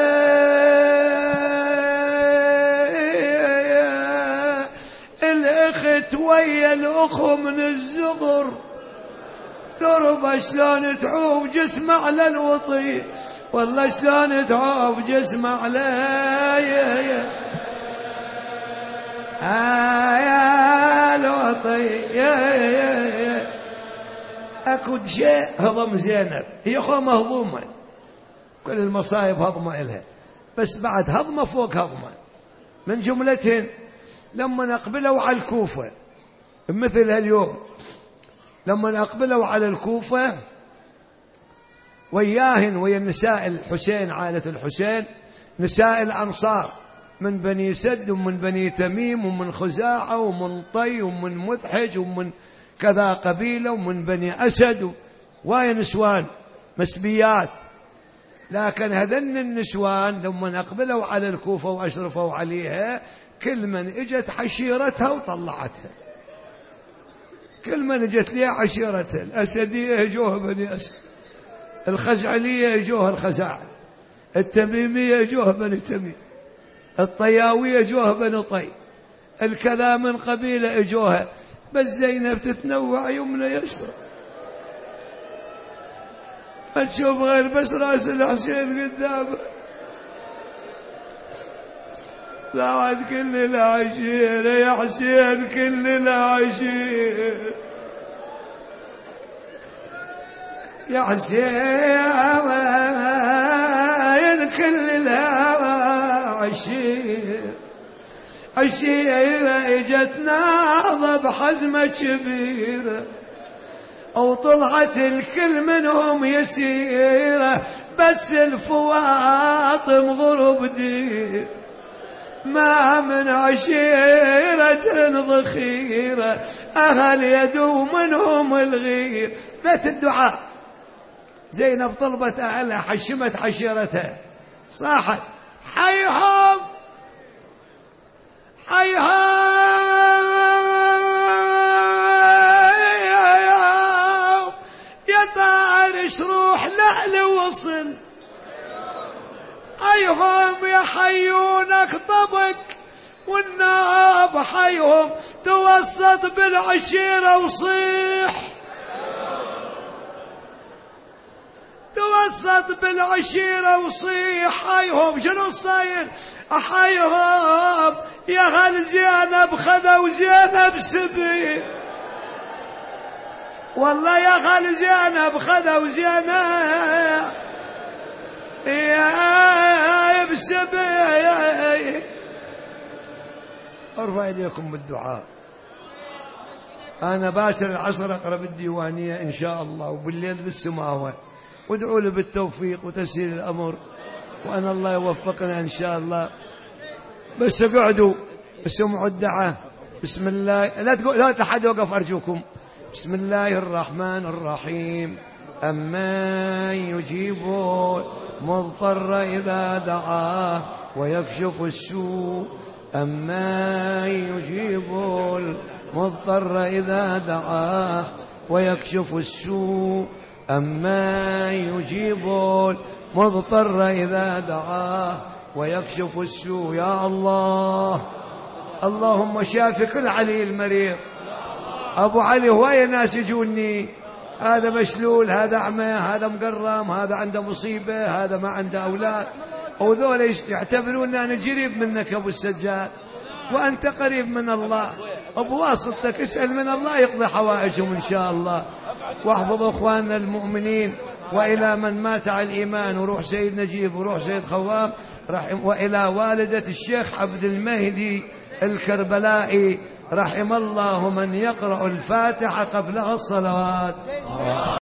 الأخت ويا الأخو من الزغر تربة شلون تعوب جسم على الوطي والله شلون تعوب جسم على يا يا يا الوطي يا يا يا أكو شيء هضم زينب هي أخوة مهضومة كل المصايب هضمة إلها بس بعد هضمة فوق هضمة من جملتهن لما أقبلوا على الكوفة مثل اليوم لما أقبلوا على الكوفة وياهن ويا النساء الحسين عائلة الحسين نساء الأنصار من بني سد ومن بني تميم ومن خزاعة ومن طي ومن مذحج ومن كذا قبيلة ومن بني أسد ويا نسوان مسبيات. لكن هذن النسوان لما أقبلوا على الكوفة وأشرفوا عليها كل من اجت حشيرتها وطلعتها كل من اجت ليها عشيرتها الأسدية اجوها بني أسد الخزعلية اجوها الخزاعل التميمية اجوها بني تميم الطياوية اجوها بني طي الكذا من قبيلة اجوها بس زينب تتنوع يمنى يسرى ما تشوف غير بس راس الحسين قدامه ساعد كل العشيرة يا حسين كل العشيرة يا حسين كل العشيرة عشيرة اجت ناضة بحزمة كبيرة أو طلعت الكل منهم يسيرة بس الفواطم غرب دير ما من عشيرة ضخيرة أهل يدو منهم الغير بيت الدعاء زينب طلبت أهلها حشمت عشيرتها صاحت حيهم حيهم يا طارش روح لأل وصل حيهم يا حيونك طبق والناب حيهم توسط بالعشيرة وصيح توسط وسط بالعشيرة وصيح حيهم. شنو صاير؟ أحيهم يا هل زينب خذوا زينب سبي، والله يا هل زينب خذوا زينب يا بسبي. ارفع يديكم بالدعاء. أنا باشر العصر أقرب الديوانية إن شاء الله، وبالليل بالسماوة، وادعوا لي بالتوفيق وتسهيل الأمر، وأن الله يوفقنا إن شاء الله. بس اقعدوا اسمعوا الدعاء. بسم الله. لا تقول لا تحد يوقف أرجوكم. بسم الله الرحمن الرحيم. أمن يجيب مضطر إذا دعاه ويكشف السوء. أمن يجيب مضطر إذا دعاه ويكشف السوء. أمن يجيب مضطر إذا دعاه ويكشف السوء. يا الله اللهم شاف كل علي المريض. أبو علي هواية ناس يجوني، هذا مشلول، هذا أعمى، هذا مقرم، هذا عنده مصيبة، هذا ما عنده أولاد، وذول يعتبروننا أنا قريب منك أبو السجاد، وأنت قريب من الله، وبواسطتك اسأل من الله يقضي حوائجهم إن شاء الله. واحفظ أخواننا المؤمنين، وإلى من مات على الإيمان، وروح سيد نجيب وروح سيد خوام رحم، وإلى والدة الشيخ عبد المهدي الكربلائي رحم الله من يقرأ الفاتحة قبلها الصلوات.